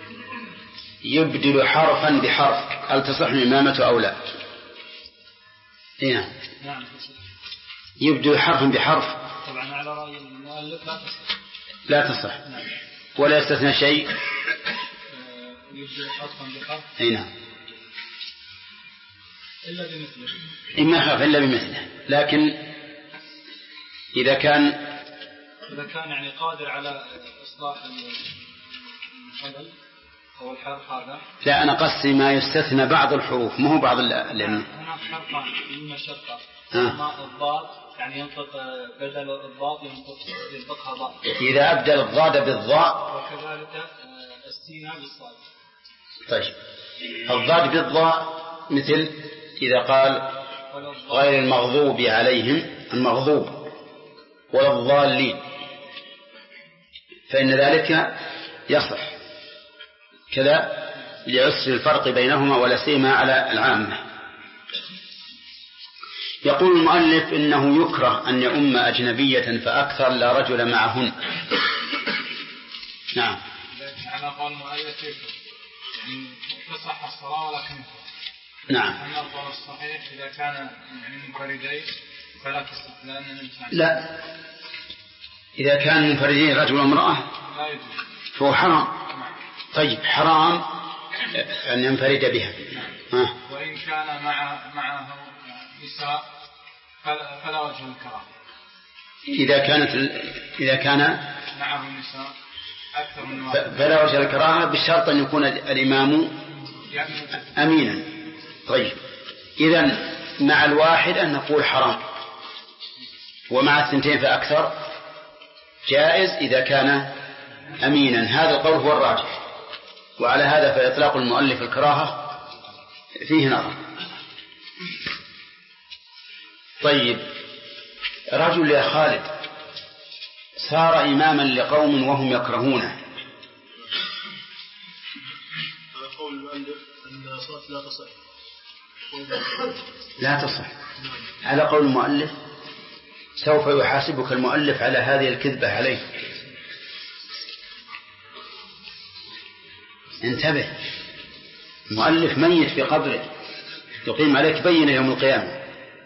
يبدل حرفا بحرف، هل تصح إمامته أو لا؟ نعم، يبدل حرفا بحرف. طبعا على رأي المؤلف لا تصح. ولا يستثنى شيء. يبدل حرفا بحرف. نعم. إما يخاف إلا بمثله. لكن إذا كان يعني قادر على إصلاح الخلل أو الحرف هذا. لا، أنا قصدي ما يستثنى بعض الحروف، ما هو بعض لأن هناك شرطان، إما شرطة ما الضاد يعني ينطق بدل الضاد ينطقها ضاد، إذا أبدل الضاد بالضاء، وكذلك استيناء بالصاد. طيب الضاد بالضاء مثل إذا قال غير المغضوب عليهم، المغضوب ولا الضالين، فإن ذلك يصح كذا لعسر الفرق بينهما ولا سيما على العامة. يقول المؤلف إنه يكره أن يؤم أجنبية فأكثر لا رجل معهن. نعم. أنا قول المؤلف تصح الصلاة ولكن نعم. أما القول الصحيح إذا كان منفردين فلا تصح، لأن لا، إذا كان منفردين رجل وامرأة فهو حرام. طيب حرام أن ينفرد بها. وإن كان معه نساء فلا وجه الكراهة. إذا كان معه نساء أكثر من واحد فلا وجه الكراهة، بالشرط أن يكون الإمام أمينا. طيب إذن مع الواحد أن نقول حرام، ومع الثنتين فأكثر جائز إذا كان أمينا. هذا القول هو الراجح، وعلى هذا فإطلاق المؤلف الكراهة فيه نظر. طيب رجل يا خالد صار إماما لقوم وهم يكرهونه، قول المؤلف أن الصلاة لا تصح. لا تصح على قول المؤلف، سوف يحاسبك المؤلف على هذه الكذبة عليه. انتبه، المؤلف ميت في قبره يقيم عليك بينة يوم القيامة.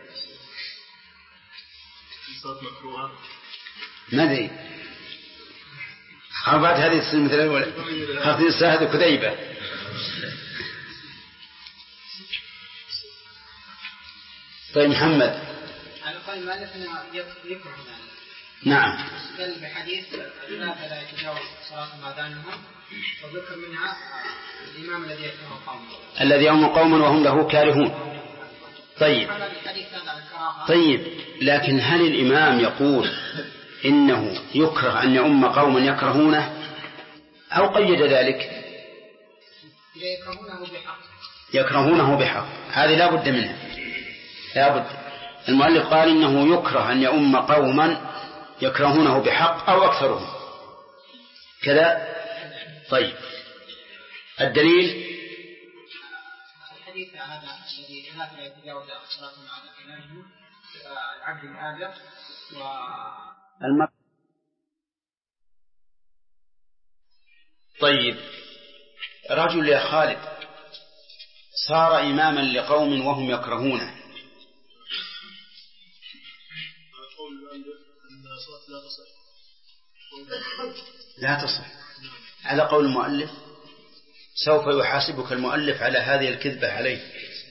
ما أدري بعد هذه السنة مثل الأولى هذه الساهد كذيبة. طيب محمد. على قول المؤلف أنه يكره. نعم. قال بحديث ثلاثة لا يتجاوز صلاة آذانهم، وذكر منها الإمام الذي يكره قوما، الذي يؤم قوما وهم له كارهون. طيب لكن هل الإمام يقول إنه يكره أن يؤم قوما يكرهونه أو قيد ذلك؟ يكرهونه بحق، هذه لا بد منها، لا بد. المؤلف قال إنه يكره أن يؤم قوما يكرهونه بحق أو أكثرهم كذا. طيب الدليل الحديث هذا الذي لا يتجاوز صلاة العبد الآجر طيب رجل يا خالد صار إماما لقوم وهم يكرهونه، لا تصح على قول المؤلف، سوف يحاسبك المؤلف على هذه الكذبة عليه.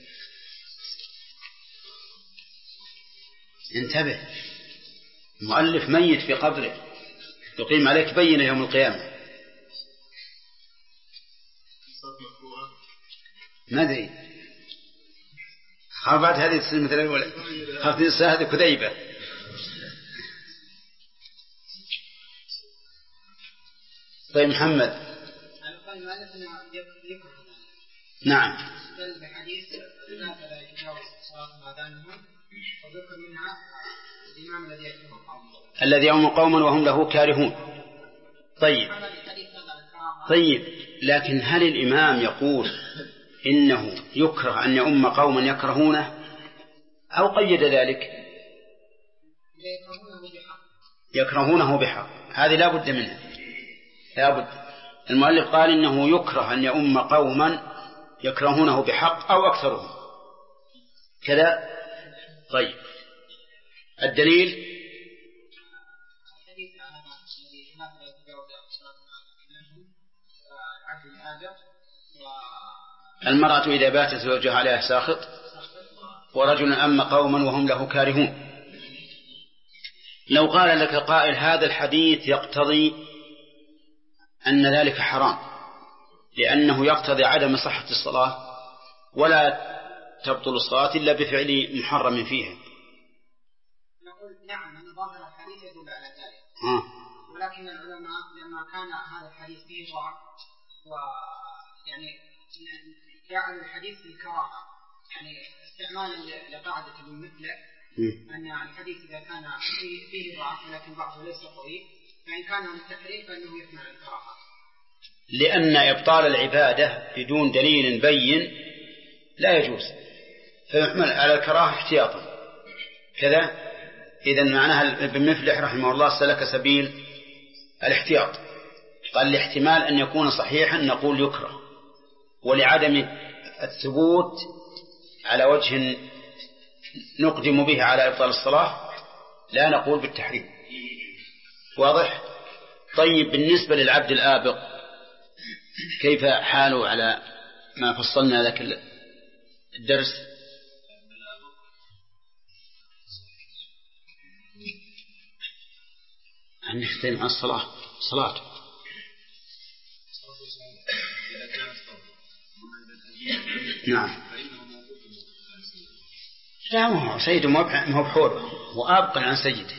انتبه، المؤلف ميت في قبره يقيم عليك بينة يوم القيامة. ما أدري بعد هذه السنة مثل الأولى هذه الساهد كذيبة. طيب محمد. نعم. بحديث ثلاثة لا يتجاوز صلاة آذانهم، وذكر منها الإمام الذي يكره قوما، الذي يؤم قوما وهم له كارهون. طيب لكن هل الإمام يقول إنه يكره أن يؤم قوما يكرهونه أو قيد ذلك؟ يكرهونه بحق، هذه لا بد منها، لا بد. المؤلف قال إنه يكره أن يؤم قوما يكرهونه بحق أو أكثرهم كذا. طيب الدليل المرأة إذا باتت زوجها عليها ساخط ورجل أما قوما وهم له كارهون. لو قال لك قائل هذا الحديث يقتضي أن ذلك حرام لأنه يقتضي عدم صحة الصلاة ولا تبطل الصلاة إلا بفعل محرم فيها. نقول نعم أن ظاهر الحديث يدل على ذلك. ولكن العلماء لما كان هذا الحديث فيه ضعف ويعني جعل الحديث بالكراهة يعني استعمالا لقاعدة بالمثلة أن الحديث إذا كان فيه ضعف ولكن بعضه ليس قوي فإن كان من التحريم فإنه يحمل الكراهة. لأن إبطال العبادة بدون دليل بين لا يجوز فيحمل على الكراهة احتياطا كذا. إذن معناها ابن مفلح رحمه الله سلك سبيل الاحتياط، قال لاحتمال أن يكون صحيحا نقول يكره، ولعدم الثبوت على وجه نقدم به على إبطال الصلاة لا نقول بالتحريم. واضح؟ طيب بالنسبة للعبد الآبق كيف حاله على ما فصلنا ذاك الدرس؟ أن يحترم على الصلاة صلاته. نعم لا هو سيد ما هو بحوله وأبقى عن سيده.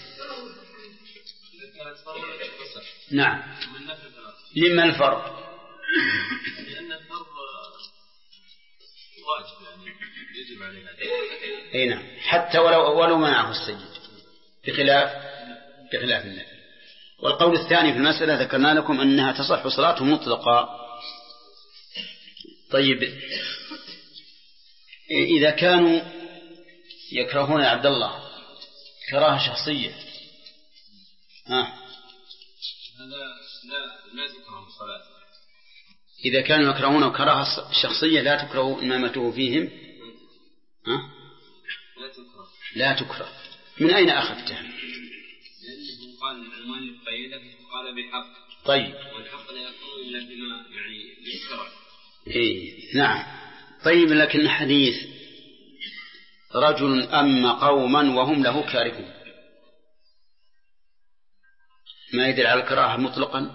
نعم لما الفرق؟ لأن الفرض واجب يعني يجب عليه. أي نعم حتى ولو منعه السيد بخلاف النفل. والقول الثاني في المسألة ذكرنا لكم أنها تصح صلاته مطلقة. طيب إذا كانوا يكرهون عبد الله كراهة شخصية هذا لا تكره الصلاة. إذا كانوا يكرهون كراهة شخصية لا تكره إمامته فيهم لا تكره. من أين أخذتها؟ لأنه قال المؤلف قيده قال بحق. طيب والحق لا يكون إلا بما يعني بالشرع. نعم. طيب لكن حديث رجل أما قوما وهم له كارهون ما يدل على الكراهة مطلقا.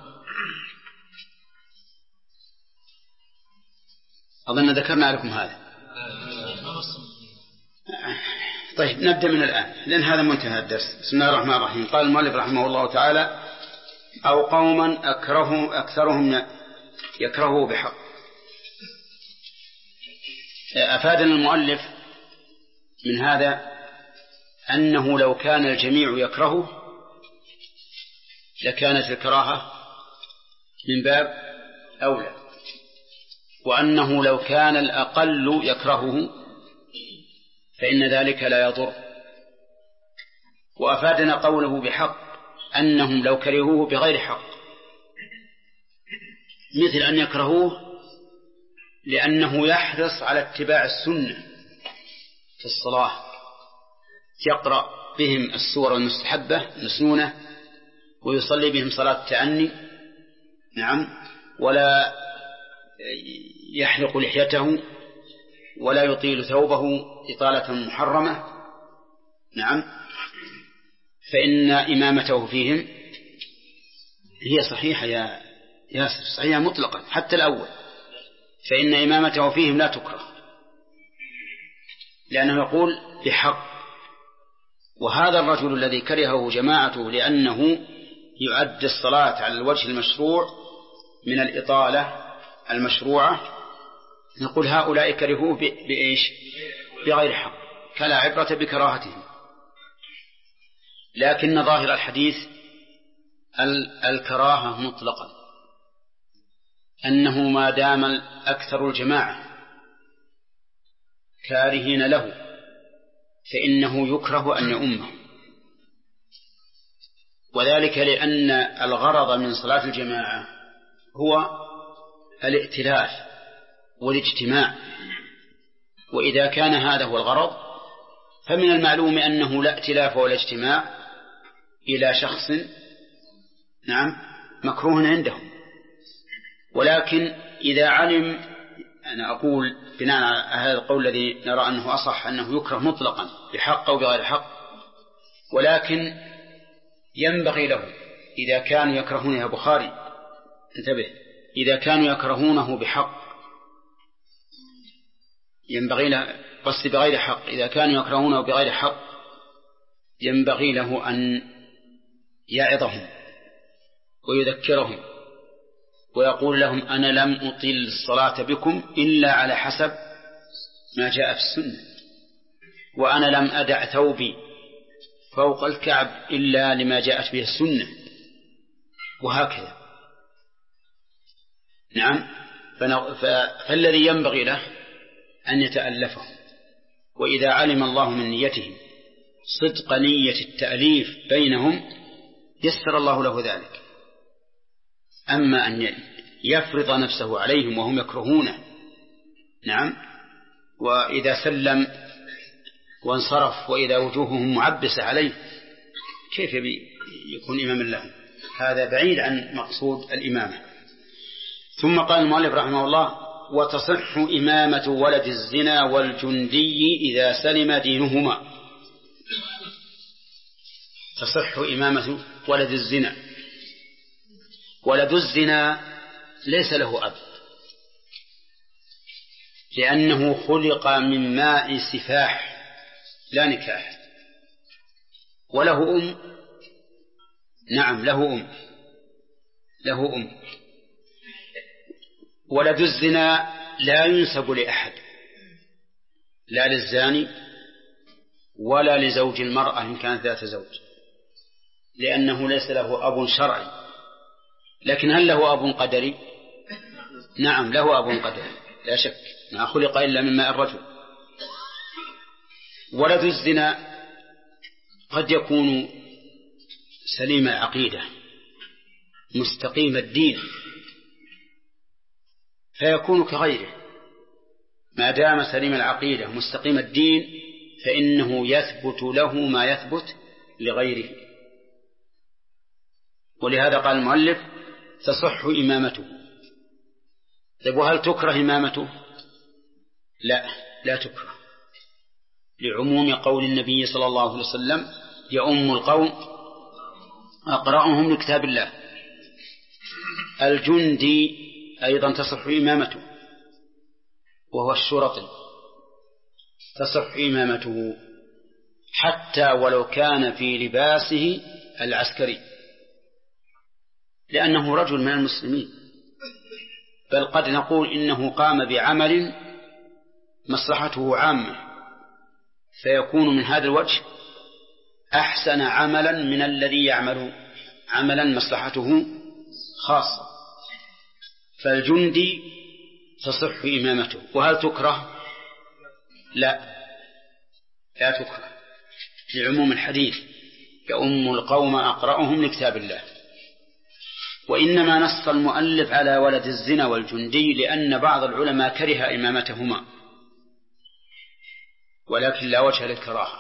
أظن ذكرنا لكم هذا. طيب نبدأ من الآن لأن هذا منتهى الدرس. بسم الله الرحمن الرحيم. قال المؤلف رحمه الله تعالى أو قوما أكثرهم يكرهه بحق. أفادنا المؤلف من هذا أنه لو كان الجميع يكرهه لكانت الكراهة من باب أولى، وأنه لو كان الأقل يكرهه فإن ذلك لا يضر. وأفادنا قوله بحق أنهم لو كرهوه بغير حق مثل أن يكرهوه لأنه يحرص على اتباع السنة في الصلاة يقرأ بهم السور المستحبة المسنونة ويصلي بهم صلاة التأني نعم ولا يحلق لحيته ولا يطيل ثوبه إطالة محرمة نعم فإن إمامته فيهم هي صحيحة يا ياسر صحيحة مطلقا حتى الأول فإن إمامته فيهم لا تكره لأنه يقول بحق. وهذا الرجل الذي كرهه جماعته لأنه يؤدي الصلاة على الوجه المشروع من الإطالة المشروعة نقول هؤلاء كرهوه بإيش؟ بغير حق فلا عبرة بكراهتهم. لكن ظاهر الحديث الكراهة مطلقا أنه ما دام أكثر الجماعة كارهين له فإنه يكره أن يؤمه وذلك لأن الغرض من صلاة الجماعة هو الائتلاف والاجتماع وإذا كان هذا هو الغرض فمن المعلوم أنه لا ائتلاف ولا اجتماع إلى شخص نعم مكروه عندهم. ولكن إذا علم أنا أقول بناء على هذا القول الذي نرى أنه أصح أنه يكره مطلقا بحق أو بغير حق، ولكن ينبغي له إذا كانوا يكرهونه يا بخاري انتبه، إذا كانوا يكرهونه بحق ينبغي له قصد بغير حق، إذا كانوا يكرهونه بغير حق ينبغي له أن يعظهم ويذكرهم ويقول لهم أنا لم أطيل الصلاة بكم إلا على حسب ما جاء في السنة، وأنا لم أدع ثوبي فوق الكعب إلا لما جاءت به السنة، وهكذا. نعم، فالذي ينبغي له أن يتألفهم، وإذا علم الله من نيتهم صدق نية التأليف بينهم يسر الله له ذلك. أما أن يفرض نفسه عليهم وهم يكرهونه، نعم، وإذا سلم وانصرف وإذا وجوههم معبسة عليه كيف يكون إماما لهم؟ هذا بعيد عن مقصود الإمامة. ثم قال المؤلف رحمه الله: وتصح إمامة ولد الزنا والجندي إذا سلم دينهما. تصح إمامة ولد الزنا. ولد الزنا ليس له أب، لأنه خلق من ماء سفاح لا نكاح، وله أم. نعم له أم. ولد الزنا لا ينسب لأحد، لا للزاني ولا لزوج المرأة إن كانت ذات زوج، لأنه ليس له أب شرعي. لكن هل له أب قدري؟ نعم له أب قدري لا شك، ما خلق إلا من ماء الرجل. ولد الزنا قد يكون سليم العقيدة مستقيم الدين فيكون كغيره، ما دام سليم العقيدة مستقيم الدين فإنه يثبت له ما يثبت لغيره. ولهذا قال المؤلف: تصح إمامته. طيب وهل تكره إمامته؟ لا تكره، لعموم قول النبي صلى الله عليه وسلم: يؤم القوم أقرأهم لكتاب الله. الجندي أيضا تصح إمامته، وهو الشرطي تصح إمامته حتى ولو كان في لباسه العسكري، لأنه رجل من المسلمين، بل قد نقول إنه قام بعمل مصلحته عامة، فيكون من هذا الوجه أحسن عملا من الذي يعمل عملا مصلحته خاصة. فالجندي تصح إمامته. وهل تكره؟ لا تكره، لعموم الحديث: يؤم القوم أقرأهم لكتاب الله. وإنما نص المؤلف على ولد الزنا والجندي لأن بعض العلماء كره إمامتهما، ولكن لا وجه للكراهة.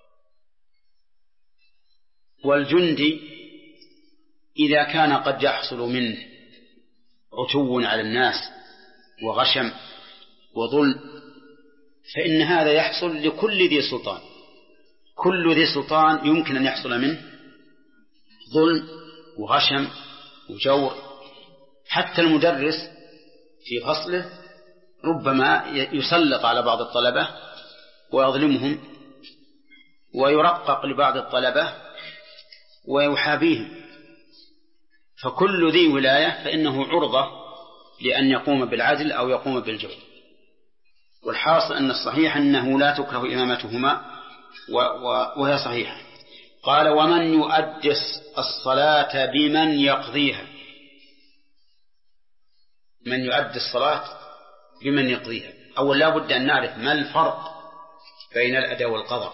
والجندي إذا كان قد يحصل منه عتو على الناس وغشم وظلم فإن هذا يحصل لكل ذي سلطان. كل ذي سلطان يمكن أن يحصل منه ظلم وغشم وجور. حتى المدرس في فصله ربما يسلط على بعض الطلبة ويظلمهم، ويرقق لبعض الطلبة ويحابيهم. فكل ذي ولاية فإنه عرضة لأن يقوم بالعدل أو يقوم بالجور. والحاصل أن الصحيح أنه لا تكره إمامتهما، وهي صحيحة. قال: ومن يؤدي الصلاة بمن يقضيها. من يؤدي الصلاة بمن يقضيها. أولا لا بد أن نعرف ما الفرق بين الأداء والقضاء.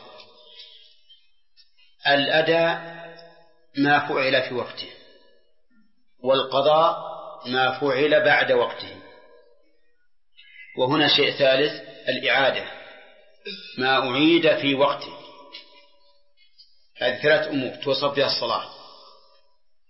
الأداء ما فعل في وقته، والقضاء ما فعل بعد وقته. وهنا شيء ثالث: الإعادة، ما أعيد في وقته. هذه 3 أمور توصف بها الصلاة: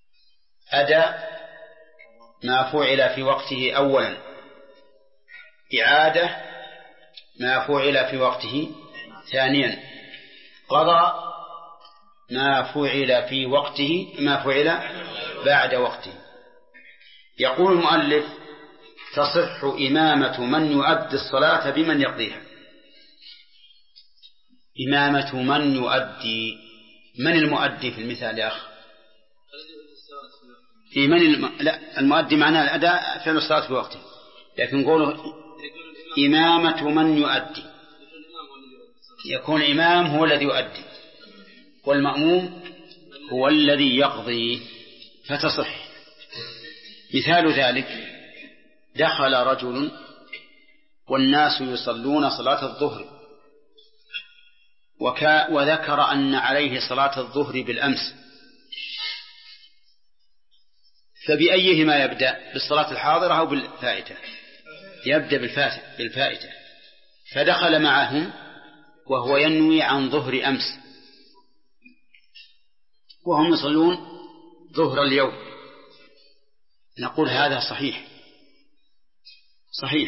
أداء ما فعل في وقته أولا، إعادة ما فعل في وقته. ثانيا قضى ما فعل في وقته، ما فعل بعد وقته. يقول المؤلف: تصح إمامة من يؤدي الصلاة بمن يقضيها. إمامة من يؤدي، من المؤدي في المثال يا أخ؟ في لا، المؤدي معناه الأداء فعل الصلاة في وقته، لكن نقول إمامة من يؤدي، يكون إمام هو الذي يؤدي والمأموم هو الذي يقضي، فتصح. مثال ذلك: دخل رجل والناس يصلون صلاة الظهر، وذكر أن عليه صلاة الظهر بالأمس، فبأيهما يبدأ؟ بالصلاة الحاضرة أو بالفائتة؟ يبدأ بالفائتة. فدخل معهم وهو ينوي عن ظهر أمس، وهم يصلون ظهر اليوم. نقول هذا صحيح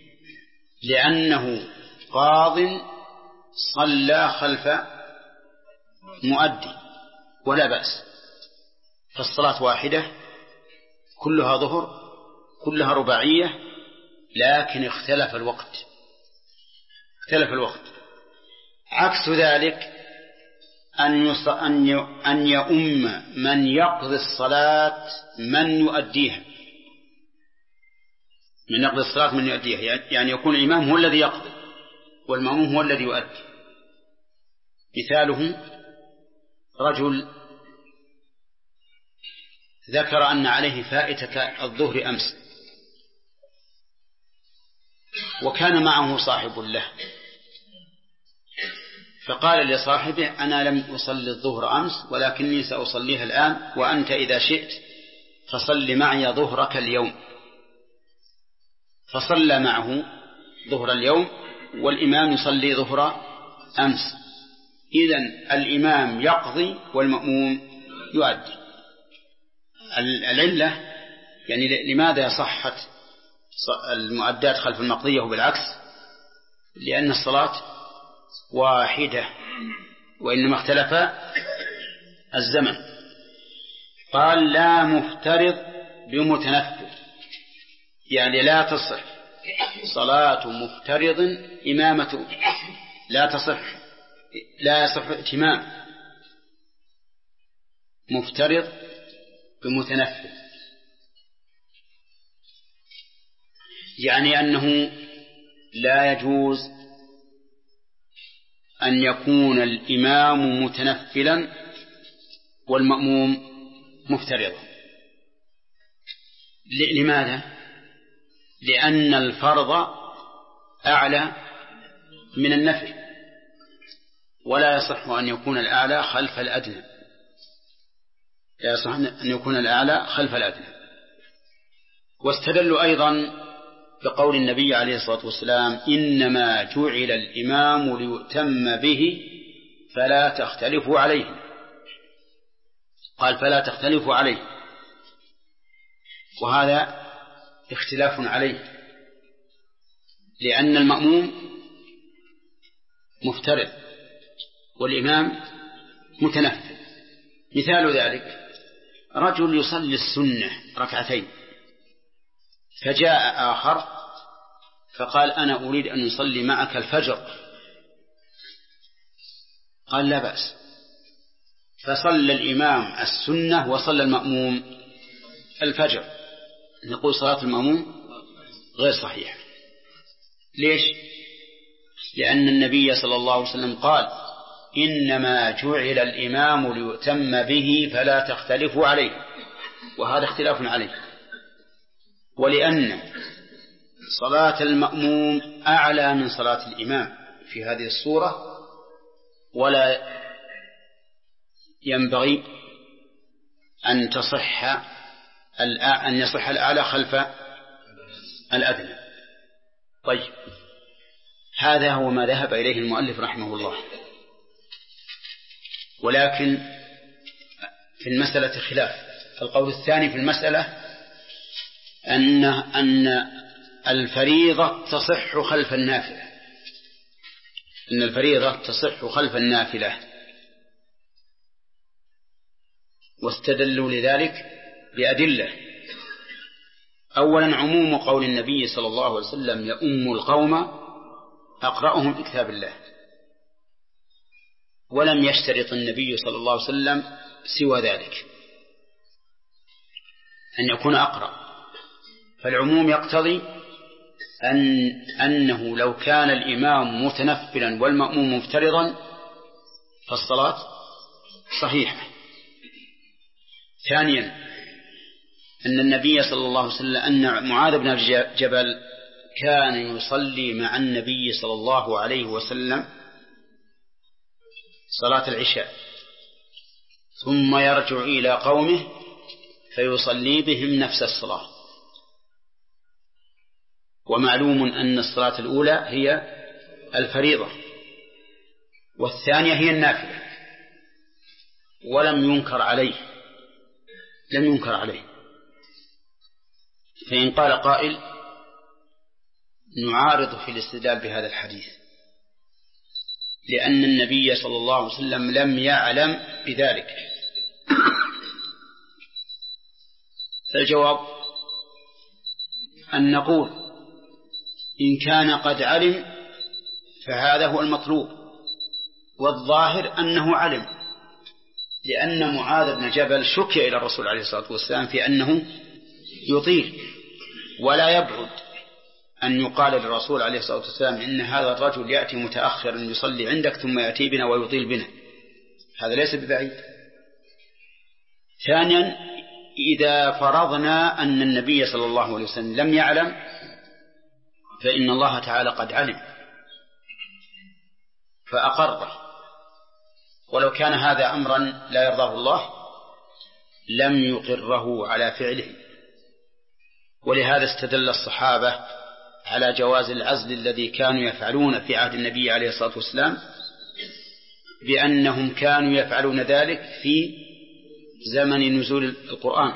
لأنه قاض صلى خلف مؤدي ولا بأس، فالصلاة واحدة كلها ظهر كلها رباعية، لكن اختلف الوقت. عكس ذلك أن يؤم من يقضي الصلاة من يؤديها، يعني يكون الإمام هو الذي يقضي والمأموم هو الذي يؤدي. مثاله: رجل ذكر أن عليه فائتة الظهر أمس، وكان معه صاحب له، فقال لصاحبه: أنا لم أصلي الظهر أمس ولكني سأصليها الآن، وأنت إذا شئت فصل معي ظهرك اليوم. فصلى معه ظهر اليوم والإمام يصلي ظهر أمس. إذن الإمام يقضي والمأموم يؤدي. العلة يعني لماذا صحت المؤدات خلف المقضية وبالعكس؟ لأن الصلاة واحدة وإنما اختلف الزمن. قال: لا مفترض بمتنفل، يعني لا تصح صلاة مفترض إمامة، لا يصح اتمام مفترض بمتنفل، يعني أنه لا يجوز أن يكون الإمام متنفلا والمأموم مفترضا. لماذا؟ لأن الفرض أعلى من النفل، ولا يصح أن يكون الأعلى خلف الأدنى، لا يصح أن يكون الأعلى خلف الأدنى. واستدلوا أيضا بقول النبي عليه الصلاة والسلام: إنما جعل الإمام ليؤتم به فلا تختلفوا عليه. قال: فلا تختلفوا عليه، وهذا اختلاف عليه، لأن المأموم مفترض والإمام متنفل. مثال ذلك: رجل يصلي السنة ركعتين، فجاء آخر فقال: أنا أريد أن نصلي معك الفجر. قال: لا بأس. فصلى الإمام السنة وصلى المأموم الفجر. نقول صلاة المأموم غير صحيحة. ليش؟ لأن النبي صلى الله عليه وسلم قال: إنما جعل الإمام ليؤتم به فلا تختلفوا عليه، وهذا اختلاف عليه. ولأن صلاة المأموم أعلى من صلاة الإمام في هذه الصورة، ولا ينبغي أن يصح الأعلى خلف الأدنى. طيب، هذا هو ما ذهب إليه المؤلف رحمه الله. ولكن في المسألة خلاف. القول الثاني في المسألة أن الفريضة تصح خلف النافلة، إن الفريضة تصح خلف النافلة، واستدلوا لذلك بأدلة. أولا عموم قول النبي صلى الله عليه وسلم يؤم القوم أقرأهم لكتاب الله، ولم يشترط النبي صلى الله عليه وسلم سوى ذلك أن يكون أقرأ، فالعموم يقتضي أنه لو كان الإمام متنفلا والمأموم مفترضا فالصلاة صحيحة. ثانيا أن النبي صلى الله عليه وسلم أن معاذ بن جبل كان يصلي مع النبي صلى الله عليه وسلم صلاة العشاء ثم يرجع إلى قومه فيصلي بهم نفس الصلاة، ومعلوم أن الصلاة الأولى هي الفريضة والثانية هي النافلة، ولم ينكر عليه. فإن قال قائل نعارض في الاستدلال بهذا الحديث لأن النبي صلى الله عليه وسلم لم يعلم بذلك، فالجواب أن نقول إن كان قد علم فهذا هو المطلوب، والظاهر أنه علم، لأن معاذ بن جبل شكي إلى الرسول عليه الصلاة والسلام في أنه يطيل، ولا يبعد أن يقال للرسول عليه الصلاة والسلام إن هذا الرجل يأتي متأخرا يصلي عندك ثم يأتي بنا ويطيل بنا، هذا ليس ببعيد. ثانيا إذا فرضنا أن النبي صلى الله عليه وسلم لم يعلم فإن الله تعالى قد علم فأقره، ولو كان هذا أمرا لا يرضاه الله لم يقره على فعله. ولهذا استدل الصحابة على جواز العزل الذي كانوا يفعلون في عهد النبي عليه الصلاة والسلام بأنهم كانوا يفعلون ذلك في زمن نزول القرآن.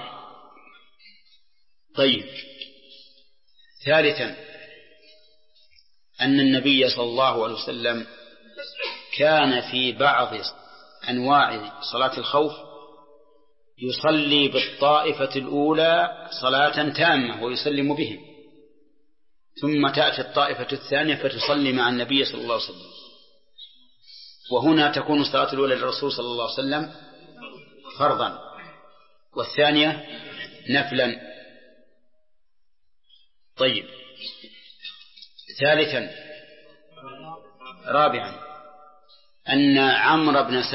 طيب، ثالثا أن النبي صلى الله عليه وسلم كان في بعض أنواع صلاة الخوف يصلي بالطائفة الأولى صلاة تامة ويسلم بهم، ثم تأتي الطائفة الثانية فتصلي مع النبي صلى الله عليه وسلم، وهنا تكون الصلاة الأولى للرسول صلى الله عليه وسلم فرضا والثانية نفلا. طيب، ثالثا رابعا أن عمرو بن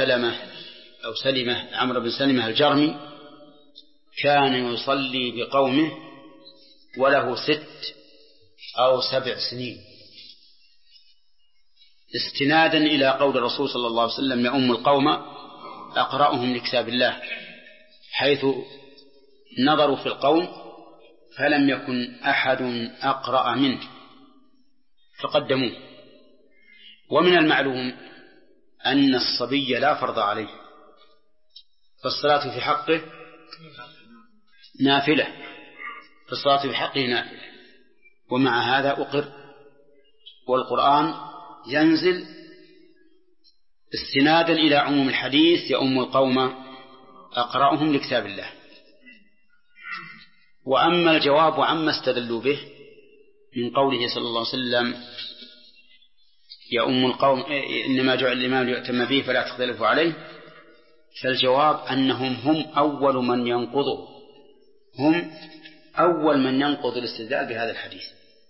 سلمة الجرمي كان يصلي بقومه وله 6 أو 7 سنين، استنادا إلى قول الرسول صلى الله عليه وسلم يؤم القوم أقرأهم لكتاب الله، حيث نظروا في القوم فلم يكن أحد أقرأ منه فقدموه. ومن المعلوم أن الصبي لا فرض عليه، فالصلاة في حقه نافلة، ومع هذا أقر، والقرآن ينزل استنادا إلى عموم الحديث يؤم القوم أقرأهم لكتاب الله. وأما الجواب عما استدلوا به من قوله صلى الله عليه وسلم يؤم القوم إنما جعل الإمام ليؤتم به فلا تختلفوا عليه، فالجواب أنهم هم أول من ينقض الاستدلال بهذا الحديث،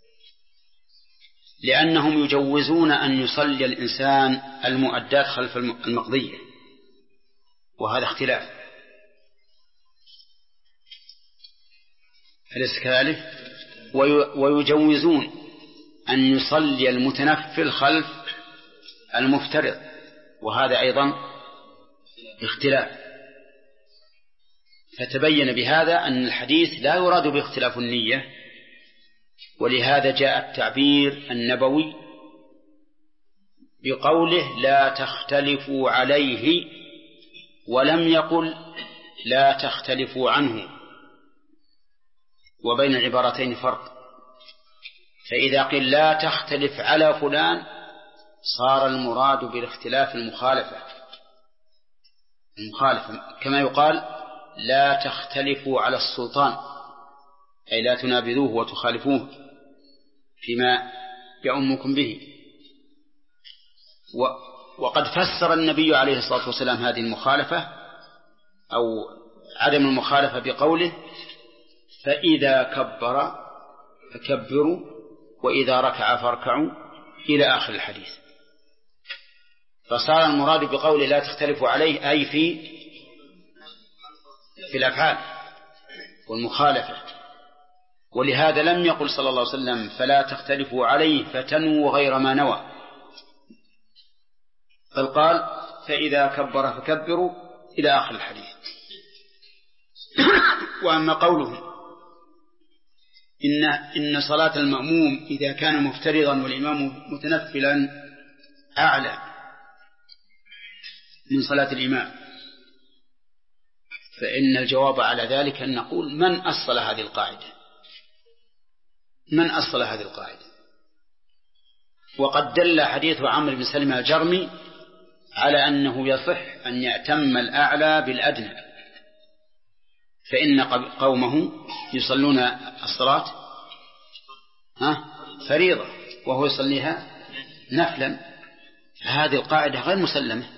لأنهم يجوزون أن يصلي الإنسان المؤدات خلف المقضية، وهذا اختلاف. أليس كذلك؟ ويجوزون أن يصلي المتنفل خلف المفترض، وهذا أيضا اختلاف. فتبين بهذا أن الحديث لا يراد باختلاف النية، ولهذا جاء التعبير النبوي بقوله لا تختلفوا عليه، ولم يقل لا تختلفوا عنه، وبين العبارتين فرق. فإذا قيل لا تختلف على فلان صار المراد بالاختلاف المخالفة كما يقال لا تختلفوا على السلطان، أي لا تنابذوه وتخالفوه فيما يؤمكم به. وقد فسر النبي عليه الصلاة والسلام هذه المخالفة أو عدم المخالفة بقوله فإذا كبر فكبروا وإذا ركع فاركعوا إلى آخر الحديث. فصار المراد بقوله لا تختلفوا عليه أي في الأفعال والمخالفة. ولهذا لم يقل صلى الله عليه وسلم فلا تختلفوا عليه فتنووا غير ما نوى، بل قال فإذا كبر فكبروا إلى آخر الحديث. وأما قوله إن صلاة المأموم إذا كان مفترضا والإمام متنفلا أعلى من صلاة الإمام، فإن الجواب على ذلك أن نقول من أصل هذه القاعدة؟ وقد دل حديث عمرو بن سلمة الجرمي على أنه يصح أن يأتم الأعلى بالأدنى، فإن قومه يصلون الصلاة فريضة وهو يصليها نفلا، فهذه القاعدة غير مسلمة.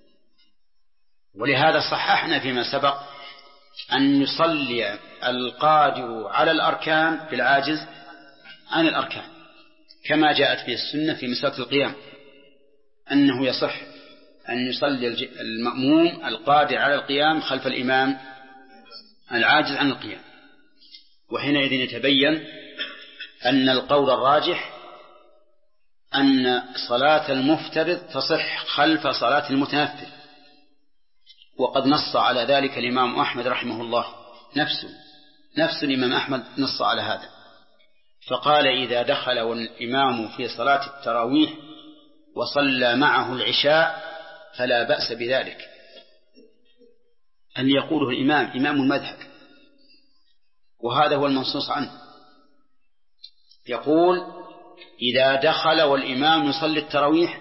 ولهذا صححنا فيما سبق أن يصلي القادر على الأركان بالعاجز عن الأركان، كما جاءت في السنة في مسألة القيام أنه يصح أن يصلي المأموم القادر على القيام خلف الإمام العاجز عن القيام. وحينئذ يتبين أن القول الراجح أن صلاة المفترض تصح خلف صلاة المتنفل، وقد نص على ذلك الإمام أحمد رحمه الله نفس الإمام أحمد نص على هذا، فقال إذا دخل والإمام في صلاة التراويح وصلى معه العشاء فلا بأس بذلك، أن يقوله الإمام إمام المذهب، وهذا هو المنصوص عنه. يقول إذا دخل والإمام يصلي التراويح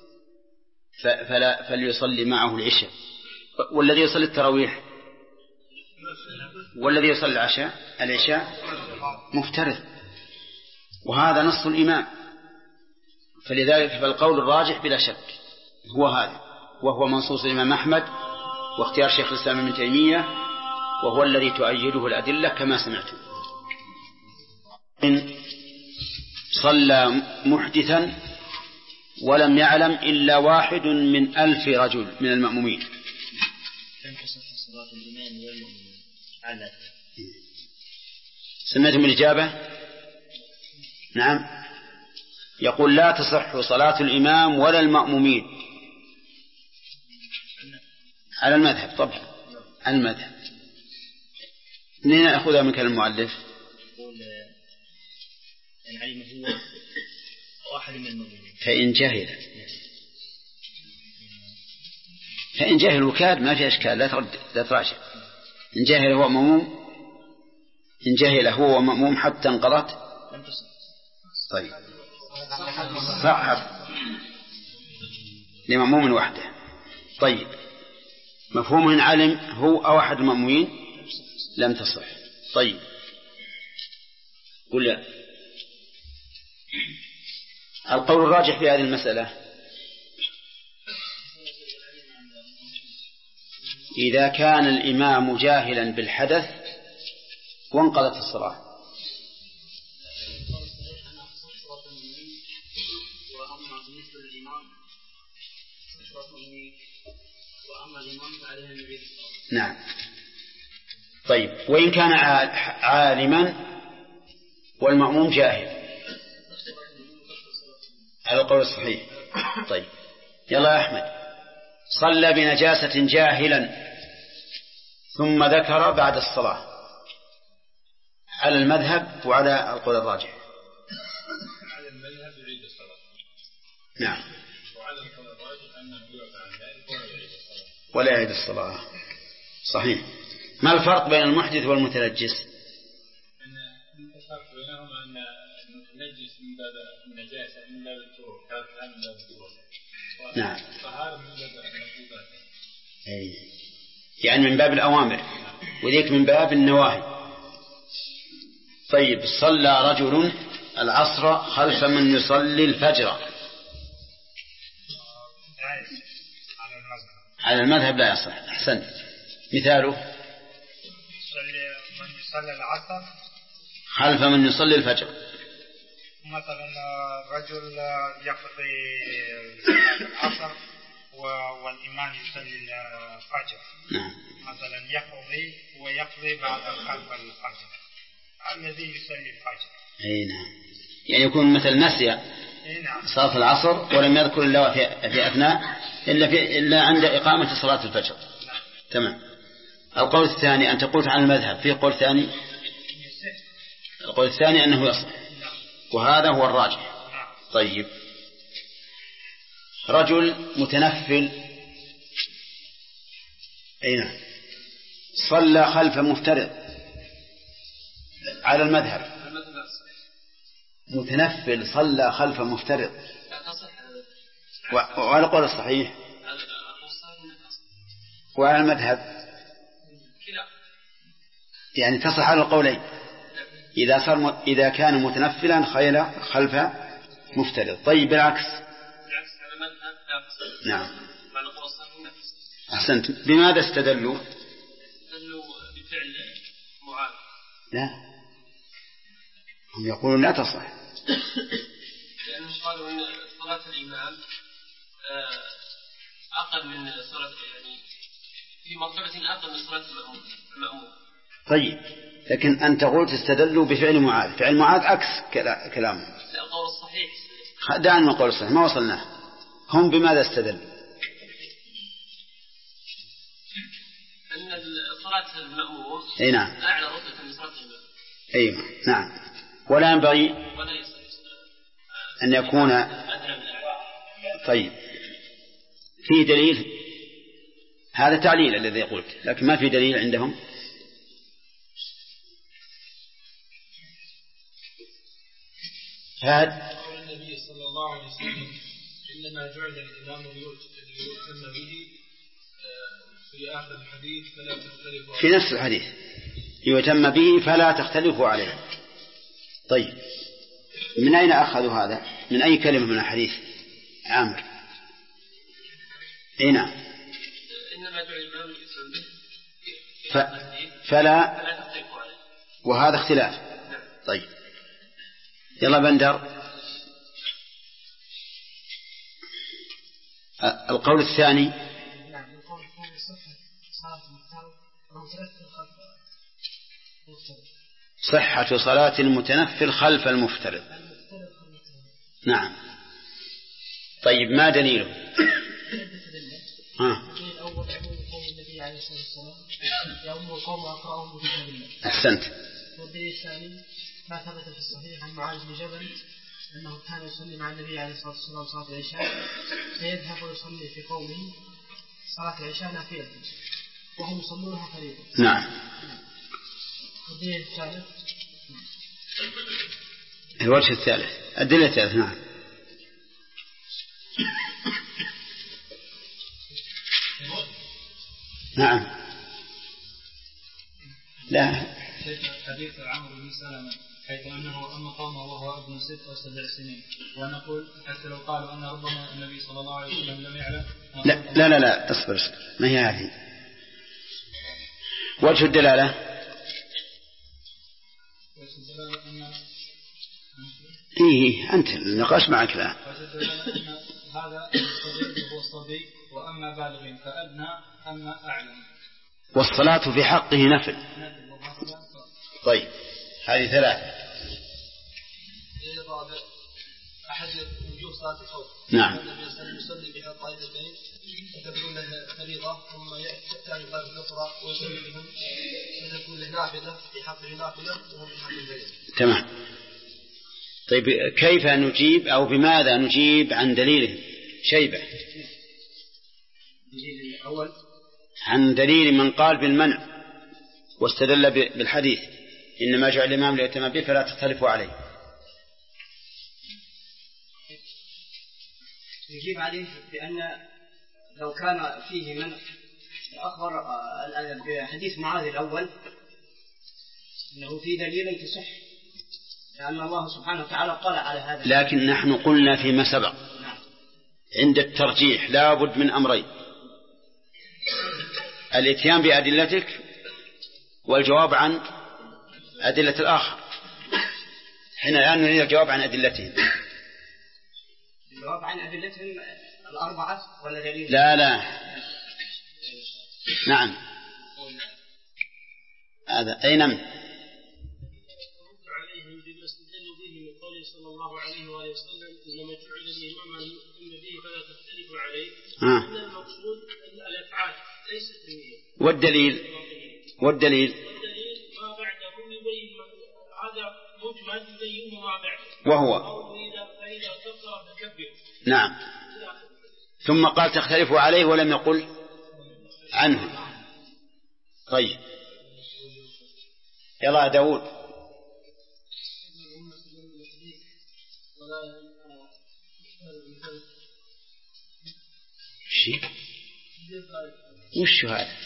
فليصلي معه العشاء، والذي يصلي التراويح والذي يصلي العشاء مفترض، وهذا نص الإمام. فلذلك فالقول الراجح بلا شك هو هذا، وهو منصوص الإمام أحمد واختيار شيخ الإسلام ابن تيمية، وهو الذي تؤيده الأدلة كما سمعتم. إن صلى محدثا ولم يعلم إلا 1 من 1000 رجل من المأمومين. سمعتم الإجابة؟ نعم. يقول لا تصح صلاة الإمام ولا المأمومين على المذهب، طبعا المذهب. منين نأخذها من كلام المؤلف؟ يقول إن علم هو واحد من المؤمنين فإن جهل وكاد ما في أشكال، لا تراجع. إن جهل هو مأموم، إن جهل هو مأموم حتى انقضت. طيب صحت لمأموم وحده. طيب مفهوم إن علم هو أو أحد المأمومين لم تصح. طيب قل القول الراجح في هذه المسألة إذا كان الإمام جاهلا بالحدث وانقضت الصلاة. نعم. طيب وإن كان عالما والمأموم جاهل على القول الصحيح. طيب يلا يا أحمد، صلى بنجاسة جاهلا ثم ذكر بعد الصلاة على المذهب وعلى القول الراجح. على المذهب يعيد الصلاة. نعم. وعلى القول الراجح أنه يعفى عن ذلك ولا يعيد الصلاة. صحيح. ما الفرق بين المحدث والمتنجس؟ الفرق بينهما أن نجس من باب النجاسة من باب الطهور كان من باب الطهور. نعم. طهارة من باب المطلوبات. يعني من باب الأوامر وذيك من باب النواهي. طيب صلى رجل العصر خلف من يصلي الفجر على المذهب لا يصح. أحسنت. مثاله من يصلي العصر خلف من يصلي الفجر. مثلا رجل يقضي العصر والإمام يصلي الفجر. نعم. مثلا يقضي ويقضي بعد خلف الفجر الذي يصلي الفجر. أي نعم. يعني يكون مثل نسي صلاة العصر ولم يذكر الله في أثناء إلا عند إقامة صلاة الفجر. نعم. تمام. القول الثاني أنت قلت عن المذهب في قول ثاني. القول الثاني أنه يصح وهذا هو الراجح. طيب رجل متنفل أين صلى خلف مفترض على المذهب متنفل صلى خلف مفترض وعلى القول الصحيح وعلى المذهب يعني تصح على القولين إذا كان متنفلا خلف مفترض. طيب بالعكس على المذهب لا. نعم. أحسنت. بماذا استدلوا؟ استدلوا بفعل معاذ. لا هم يقولون لا تصح لأنهم قالوا أن صلاة الإمام أقل من صلاة يعني في مرتبة أقل من صلاة المأموم. طيب لكن أنت قلت استدلوا بفعل معاذ. فعل معاذ عكس كلامهم. القول الصحيح دعنا من القول الصحيح ما وصلناه. هم بماذا استدلوا؟ أن صلاة المأموم نعم. أعلى رتبة من صلاة الإمام. أيوة نعم. ولا ينبغي أن يكون. طيب في دليل هذا تعليل الذي قلت لكن ما في دليل عندهم. هذا قول النبي صلى الله عليه وسلم إنما جعل الإمام ليؤتم به في آخر الحديث فلا تختلفوا في نفس الحديث يؤتم به فلا تختلفوا عليه. طيب من أين أخذوا هذا؟ من أي كلمة من الحديث عامر؟ نعم. إنما جعل الإمام ليؤتم به فلا تختلفوا عليه وهذا اختلاف. طيب يلا بندر. القول الثاني صحة صلاة المتنفل خلف المفترض. نعم. طيب ما دليله؟ الأول قول النبي عليه الصلاة والسلام يوم القوم أقرأهم بكتاب الله. أحسنت. والدليل الثاني ما ثبت في الصحيح عن معاذ بن جبل أنه كان يصلي مع النبي عليه الصلاة والسلام صلاة العشاء فيذهب ويصلي في قومه صلاة العشاء نافلة وهم يصلونها فريضة. نعم. والدليل الثالث الوجه الثالث الدليل الثالث. نعم. نعم. لا حديث عمرو بن سلمة حيث أنه أما قومه وهو ابن 6 أو 7 سنين ونقول حتى لو قالوا أن ربما النبي صلى الله عليه وسلم لم يعلم. لا اصبر ما هي هذه وجه الدلالة أن أنت النقاش معك. لا وجه الدلالة أن هذا الصغير هو الصبي وأما بالغين فأدنى أما أعلم والصلاة في حقه نفل. طيب هذه 3. الرابع أحد وجوه صلاة الخوف. نعم. النبي صلى الله عليه وسلم يصلي بها طائفتين فتكون له فريضة ثم يأتي الطائفة الأخرى ويصلي بهم فتكون له نافلة في حقه نافلة وهم في حقه فريضة. تمام. طيب كيف نجيب أو بماذا نجيب عن دليله شيبة؟ الدليل الأول عن دليل من قال بالمنع واستدل بالحديث إنما جعل الإمام ليؤتم به فلا تختلفوا عليه. يجيب عليه بأن لو كان فيه من أخبر بحديث معاذ الأول أنه في دليل تصح، لأن الله سبحانه وتعالى اطلع على هذا. لكن نحن قلنا فيما سبق عند الترجيح لا بد من أمرين: الاتيان بأدلتك والجواب عن أدلة الآخر. حين الآن نريد الجواب عن أدلتهم. الجواب عن أدلتهم الأربعة ولا دليل؟ لا نعم هذا أي نعم. عليهم بما استدلوا به من قوله صلى الله عليه وآله وسلم: إنما جعل الإمام أن يؤتم به فلا تختلفوا عليه. أن المقصود الأفعال ليست النية. والدليل ما بعده يبين هذا مجمل يبين ما بعده، وهو فإذا كفر فكبر. نعم. ثم قال تختلفوا عليه ولم يقل عنه. طيب يلا داود. وش هذا؟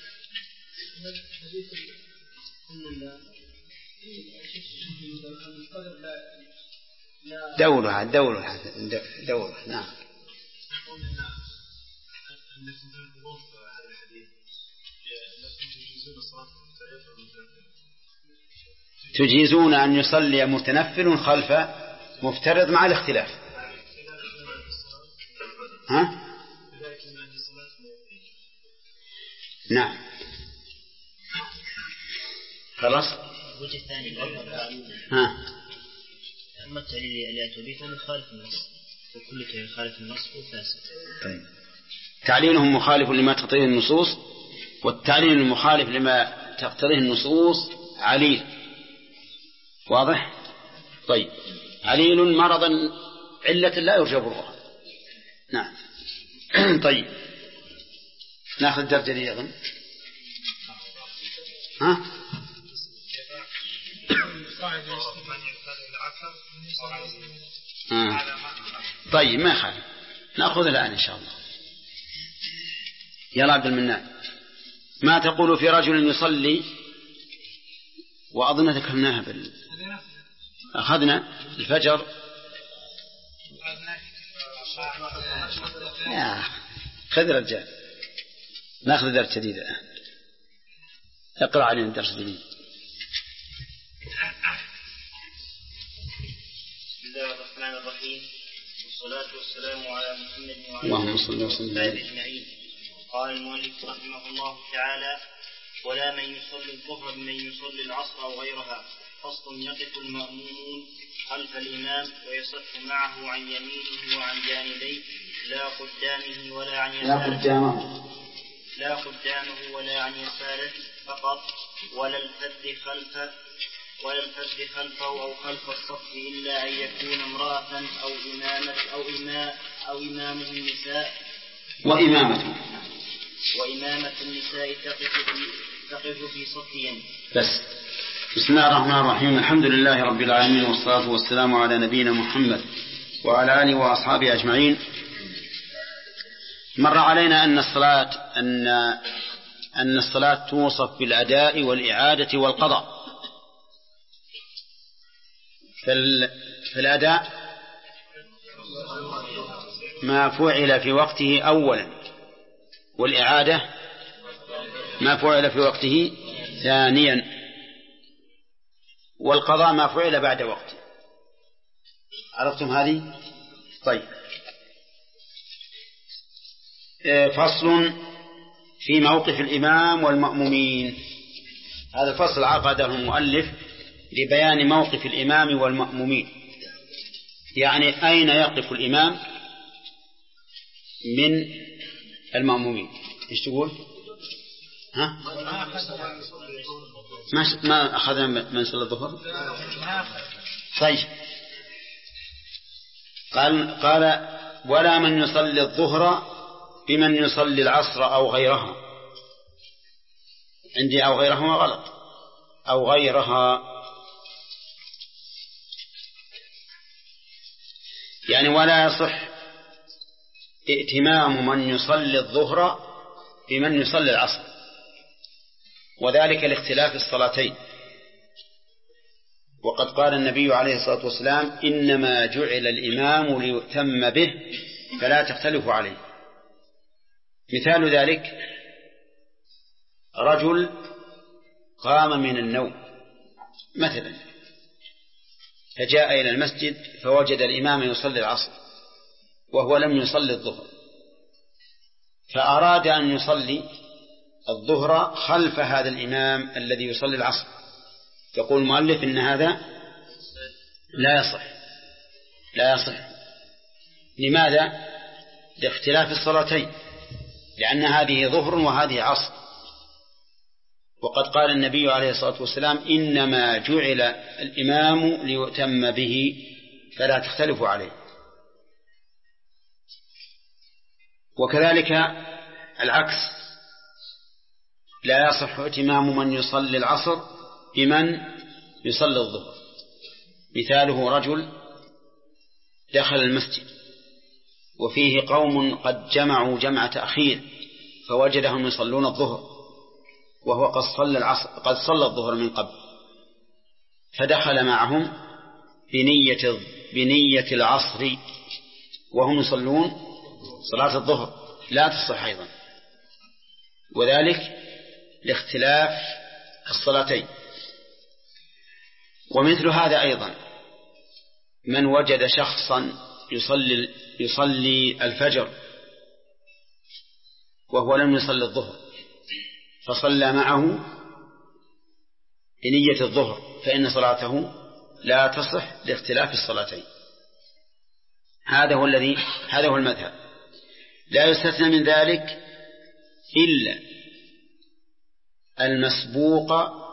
دورها نعم. تجيزون أن يصلي متنفل خلف مفترض مع الاختلاف. ها؟ نعم خلاص. الوجه الثاني أما التعليل اللي أتوا به مخالف النص، وكل شيء يخالف النص هو فاسد. طيب تعليلهم مخالف لما تقتضيه النصوص، والتعليل المخالف لما تقتضيه النصوص عليل. واضح؟ طيب عليل مرضا علة لا يرجى برها. نعم. طيب ناخذ الدرجة دي أظن. ها؟ طيب ما يخالف نأخذ الآن إن شاء الله. يلا عبد المنان، ما تقول في رجل يصلي؟ وأظن ذكرناها أخذنا الفجر. خذ رجال نأخذ درس جديد الآن. اقرأ علينا الدرس الجديد. بسم الله الرحمن الرحيم، والصلاة والسلام على محمد اللهم صل وسلم عليه أجمعين. قال المؤلف رحمه الله تعالى: ولا من يصلي الظهر بمن يصلي العصر أو غيرها. فصل: يقف المأمومون خلف الإمام ويصف معه عن يمينه وعن جانبيه، لا قدامه ولا عن يساره، لا قدامه ولا عن يساره فقط، ولا الفذ خلفه أو خلف الصف إلا أن يكون امرأة أو إمامه النساء وإمامة النساء تقف في صفهم. بس. بسم الله الرحمن الرحيم، الحمد لله رب العالمين، والصلاة والسلام على نبينا محمد وعلى آله وأصحابه أجمعين. مر علينا أن الصلاة توصف بالأداء والإعادة والقضاء. في الأداء ما فعل في وقته أولا، والإعادة ما فعل في وقته ثانيا، والقضاء ما فعل بعد وقته. عرفتم هذه؟ طيب. فصل في موقف الإمام والمأمومين. هذا الفصل عقده المؤلف لبيان موقف الإمام والمأمومين، يعني أين يقف الإمام من المأمومين. إيش تقول؟ ها؟ ما أخذنا من صلاة الظهر. طيب قال ولا من يصلي الظهر بمن يصلي العصر أو غيرها. عندي أو غيرها غلط، أو غيرها يعني ولا يصح ائتمام من يصلي الظهر بمن يصلي العصر، وذلك لاختلاف الصلاتين. وقد قال النبي عليه الصلاة والسلام: إنما جعل الإمام ليؤتم به فلا تختلفوا عليه. مثال ذلك: رجل قام من النوم مثلا فجاء إلى المسجد فوجد الإمام يصلي العصر وهو لم يصلي الظهر، فأراد أن يصلي الظهر خلف هذا الإمام الذي يصلي العصر. يقول المؤلف إن هذا لا يصح. لماذا؟ لاختلاف الصلاتين، لأن هذه ظهر وهذه عصر. وقد قال النبي عليه الصلاة والسلام: إنما جعل الإمام ليؤتم به فلا تختلفوا عليه. وكذلك العكس، لا يصح ائتمام من يصلي العصر بمن يصلي الظهر. مثاله: رجل دخل المسجد وفيه قوم قد جمعوا جمع تأخير فوجدهم يصلون الظهر وهو قد صلى الظهر من قبل، فدخل معهم بنية العصر وهم يصلون صلاة الظهر، لا تصح أيضا، وذلك لاختلاف الصلاتين. ومثل هذا أيضا من وجد شخصا يصلي الفجر وهو لم يصلي الظهر فصلى معه بنية الظهر فإن صلاته لا تصح لاختلاف الصلاتين. هذا هو المذهب. لا يستثنى من ذلك إلا المسبوق،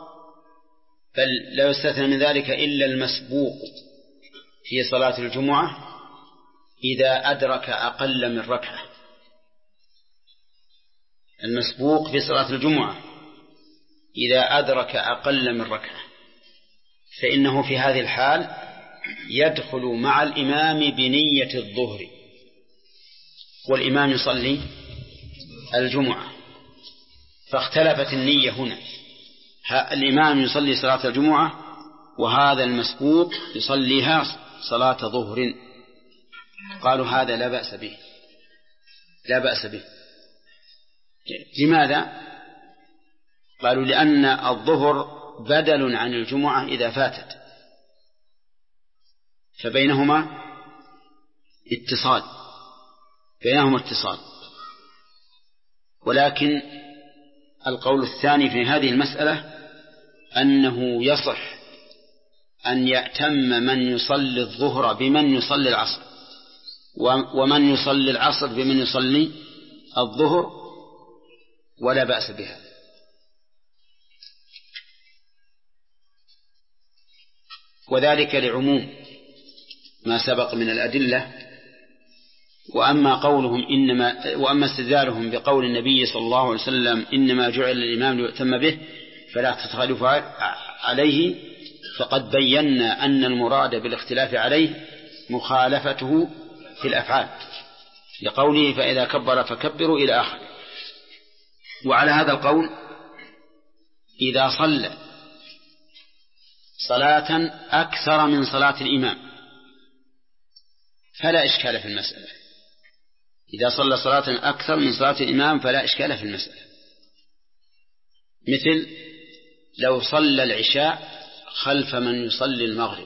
بل لا يستثنى من ذلك إلا المسبوق في صلاة الجمعة إذا أدرك أقل من ركعة. المسبوق في صلاة الجمعة إذا أدرك أقل من ركعة فإنه في هذه الحال يدخل مع الإمام بنية الظهر، والإمام يصلي الجمعة، فاختلفت النية هنا. الإمام يصلي صلاة الجمعة وهذا المسبوق يصليها صلاة ظهر. قالوا هذا لا بأس به. لماذا؟ قالوا لأن الظهر بدل عن الجمعة إذا فاتت، فبينهما اتصال. ولكن القول الثاني في هذه المسألة أنه يصح أن يأتم من يصلي الظهر بمن يصلي العصر، ومن يصلي العصر بمن يصلي الظهر، ولا بأس بها. وذلك لعموم ما سبق من الأدلة. وأما استدلالهم بقول النبي صلى الله عليه وسلم: إنما جعل الإمام ليؤتم به فلا تختلفوا عليه، فقد بينا أن المراد بالاختلاف عليه مخالفته في الأفعال، لقوله: فإذا كبر فكبروا إلى آخر. وعلى هذا القول إذا صلى صلاة أكثر من صلاة الإمام فلا إشكال في المسألة. إذا صلى صلاة أكثر من صلاة الإمام فلا إشكال في المسألة. مثل لو صلى العشاء خلف من يصلي المغرب،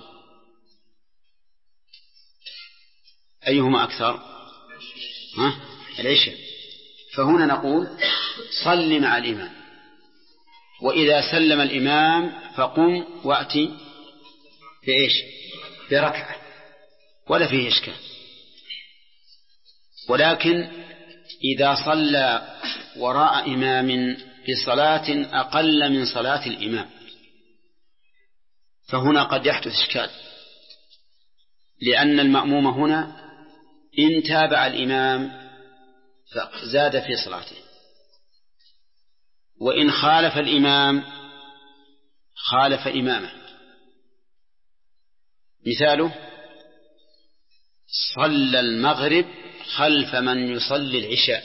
أيهما أكثر؟ العشاء. فهنا نقول: صل مع الإمام، وإذا سلم الإمام فقم وأتي بركعة، ولا فيه إشكال. ولكن إذا صلى وراء إمام بصلاة أقل من صلاة الإمام فهنا قد يحدث إشكال، لأن المأموم هنا إن تابع الإمام فزاد في صلاته، وإن خالف الإمام خالف إمامه. مثاله: صلى المغرب خلف من يصلي العشاء.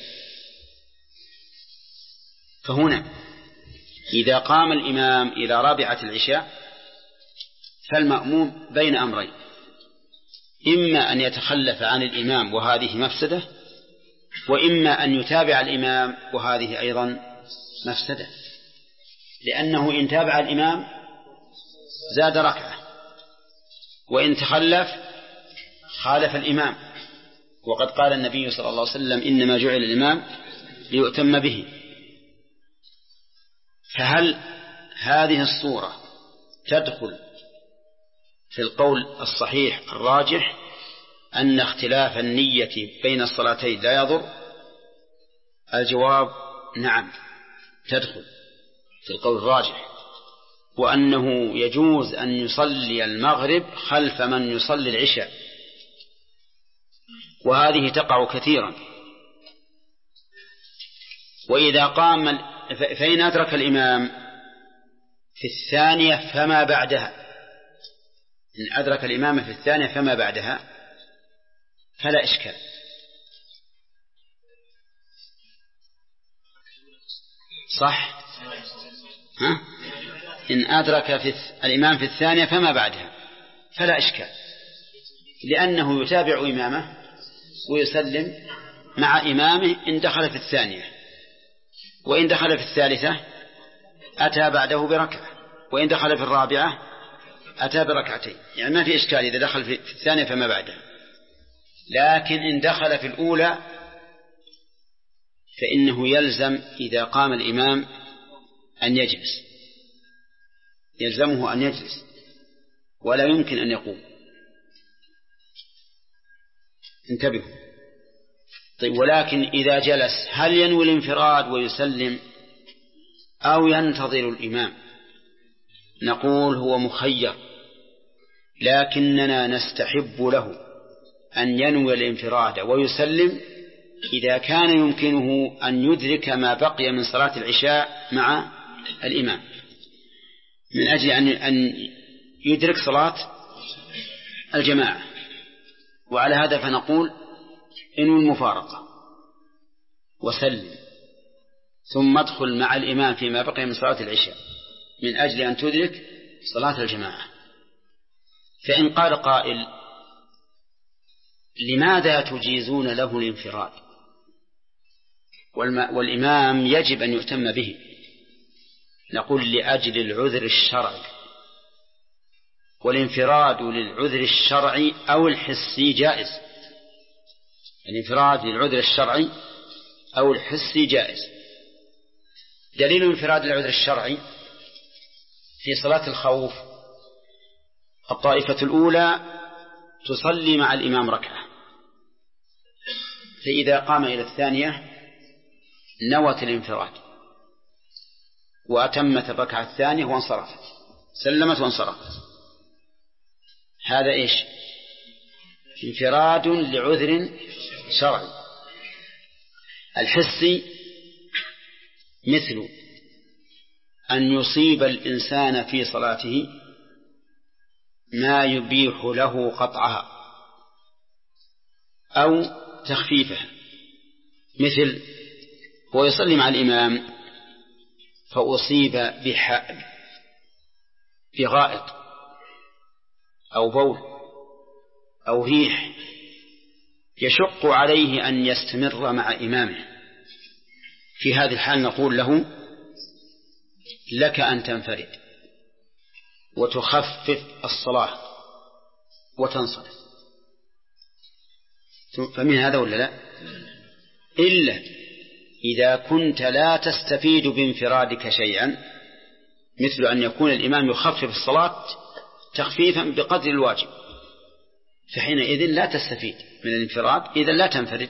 فهنا إذا قام الإمام إلى رابعة العشاء فالمأموم بين أمرين: إما أن يتخلف عن الإمام وهذه مفسدة، وإما أن يتابع الإمام وهذه أيضا مفسدة، لأنه إن تابع الإمام زاد ركعة، وإن تخلف خالف الإمام. وقد قال النبي صلى الله عليه وسلم: إنما جعل الإمام ليؤتم به. فهل هذه الصورة تدخل في القول الصحيح الراجح أن اختلاف النية بين الصلاتين لا يضر؟ الجواب: نعم، تدخل في القول الراجح، وأنه يجوز أن يصلي المغرب خلف من يصلي العشاء، وهذه تقع كثيرا. وإذا قام فإن أدرك الإمام في الثانية فما بعدها، إن أدرك الإمام في الثانية فما بعدها فلا إشكال. صح؟ ها؟ إن أدرك الإمام في الثانية فما بعدها فلا إشكال، لأنه يتابع إمامه ويسلم مع إمامه إن دخل في الثانية، وإن دخل في الثالثة أتى بعده بركعة، وإن دخل في الرابعة أتى بركعتين، يعني ما في إشكال إذا دخل في الثانية فما بعدها. لكن إن دخل في الأولى فإنه يلزم إذا قام الإمام أن يجلس، يلزمه أن يجلس ولا يمكن أن يقوم. انتبهوا. طيب، ولكن إذا جلس هل ينوي الانفراد ويسلم أو ينتظر الإمام؟ نقول هو مخير، لكننا نستحب له أن ينوي الانفراد ويسلم إذا كان يمكنه أن يدرك ما بقي من صلاة العشاء مع الإمام، من أجل أن يدرك صلاة الجماعة. وعلى هذا فنقول: انوي المفارقة وسلم، ثم ادخل مع الإمام فيما بقي من صلاة العشاء من أجل أن تدرك صلاة الجماعة. فإن قال قائل: لماذا تجيزون له الانفراد والإمام يجب أن يؤتم به؟ نقول: لأجل العذر الشرعي، والانفراد للعذر الشرعي أو الحسي جائز. الانفراد للعذر الشرعي أو الحسي جائز. دليل الانفراد للعذر الشرعي في صلاة الخوف: الطائفة الأولى تصلي مع الإمام ركعة، فإذا قام إلى الثانية نوت الانفراد وأتمت الركعة الثانية وانصرفت، سلمت وانصرفت. هذا إيش؟ انفراد لعذر شرعي. الحسي مثل أن يصيب الإنسان في صلاته ما يبيح له قطعها أو تخفيفها، مثل هو يصلي مع الإمام فأصيب بغائط أو بول أو ريح يشق عليه أن يستمر مع إمامه. في هذه الحال نقول له: لك أن تنفرد وتخفف الصلاة وتنصرف. فمن هذا ولا لا؟ إلا إذا كنت لا تستفيد بانفرادك شيئا، مثل أن يكون الإمام يخفف الصلاة تخفيفا بقدر الواجب، فحينئذ لا تستفيد من الانفراد، إذن لا تنفرد.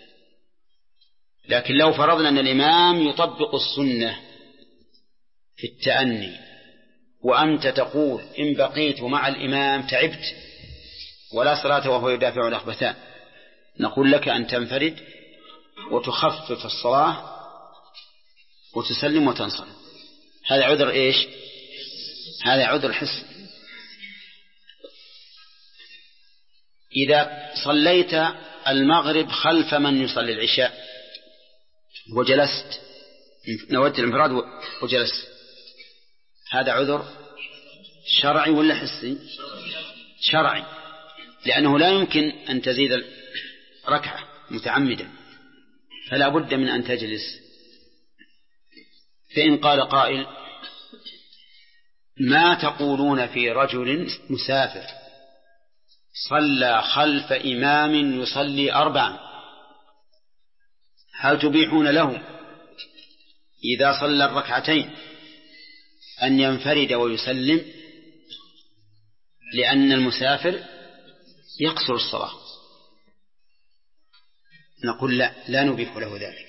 لكن لو فرضنا أن الإمام يطبق السنة في التأني وأنت تقول: إن بقيت مع الإمام تعبت ولا صلاة وهو يدافع الأخبثان، نقول: لك أن تنفرد وتخفف الصلاة وتسلم وتنصرف. هذا عذر إيش؟ هذا عذر حسي. إذا صليت المغرب خلف من يصلي العشاء وجلست، نودت الانفراد وجلست، هذا عذر شرعي ولا حسي؟ شرعي، لأنه لا يمكن أن تزيد ركعة متعمدا، فلا بد من أن تجلس. فإن قال قائل: ما تقولون في رجل مسافر صلى خلف إمام يصلي 4، هل تبيحون له إذا صلى الركعتين أن ينفرد ويسلم، لأن المسافر يقصر الصلاة؟ نقول لا نبيح له ذلك،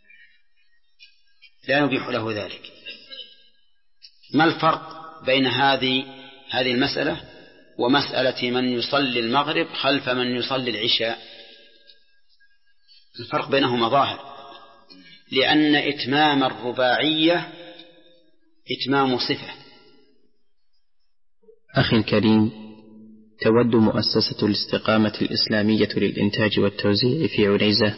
لا نبيح له ذلك. ما الفرق بين هذه المسألة ومسألة من يصلي المغرب خلف من يصلي العشاء؟ الفرق بينهما ظاهر، لأن إتمام الرباعية إتمام صفة. أخي الكريم، تود مؤسسة الاستقامة الإسلامية للإنتاج والتوزيع في عنيزة،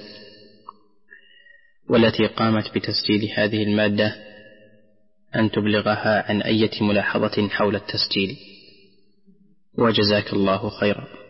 والتي قامت بتسجيل هذه المادة، أن تبلغها عن أي ملاحظة حول التسجيل، وجزاك الله خيرا.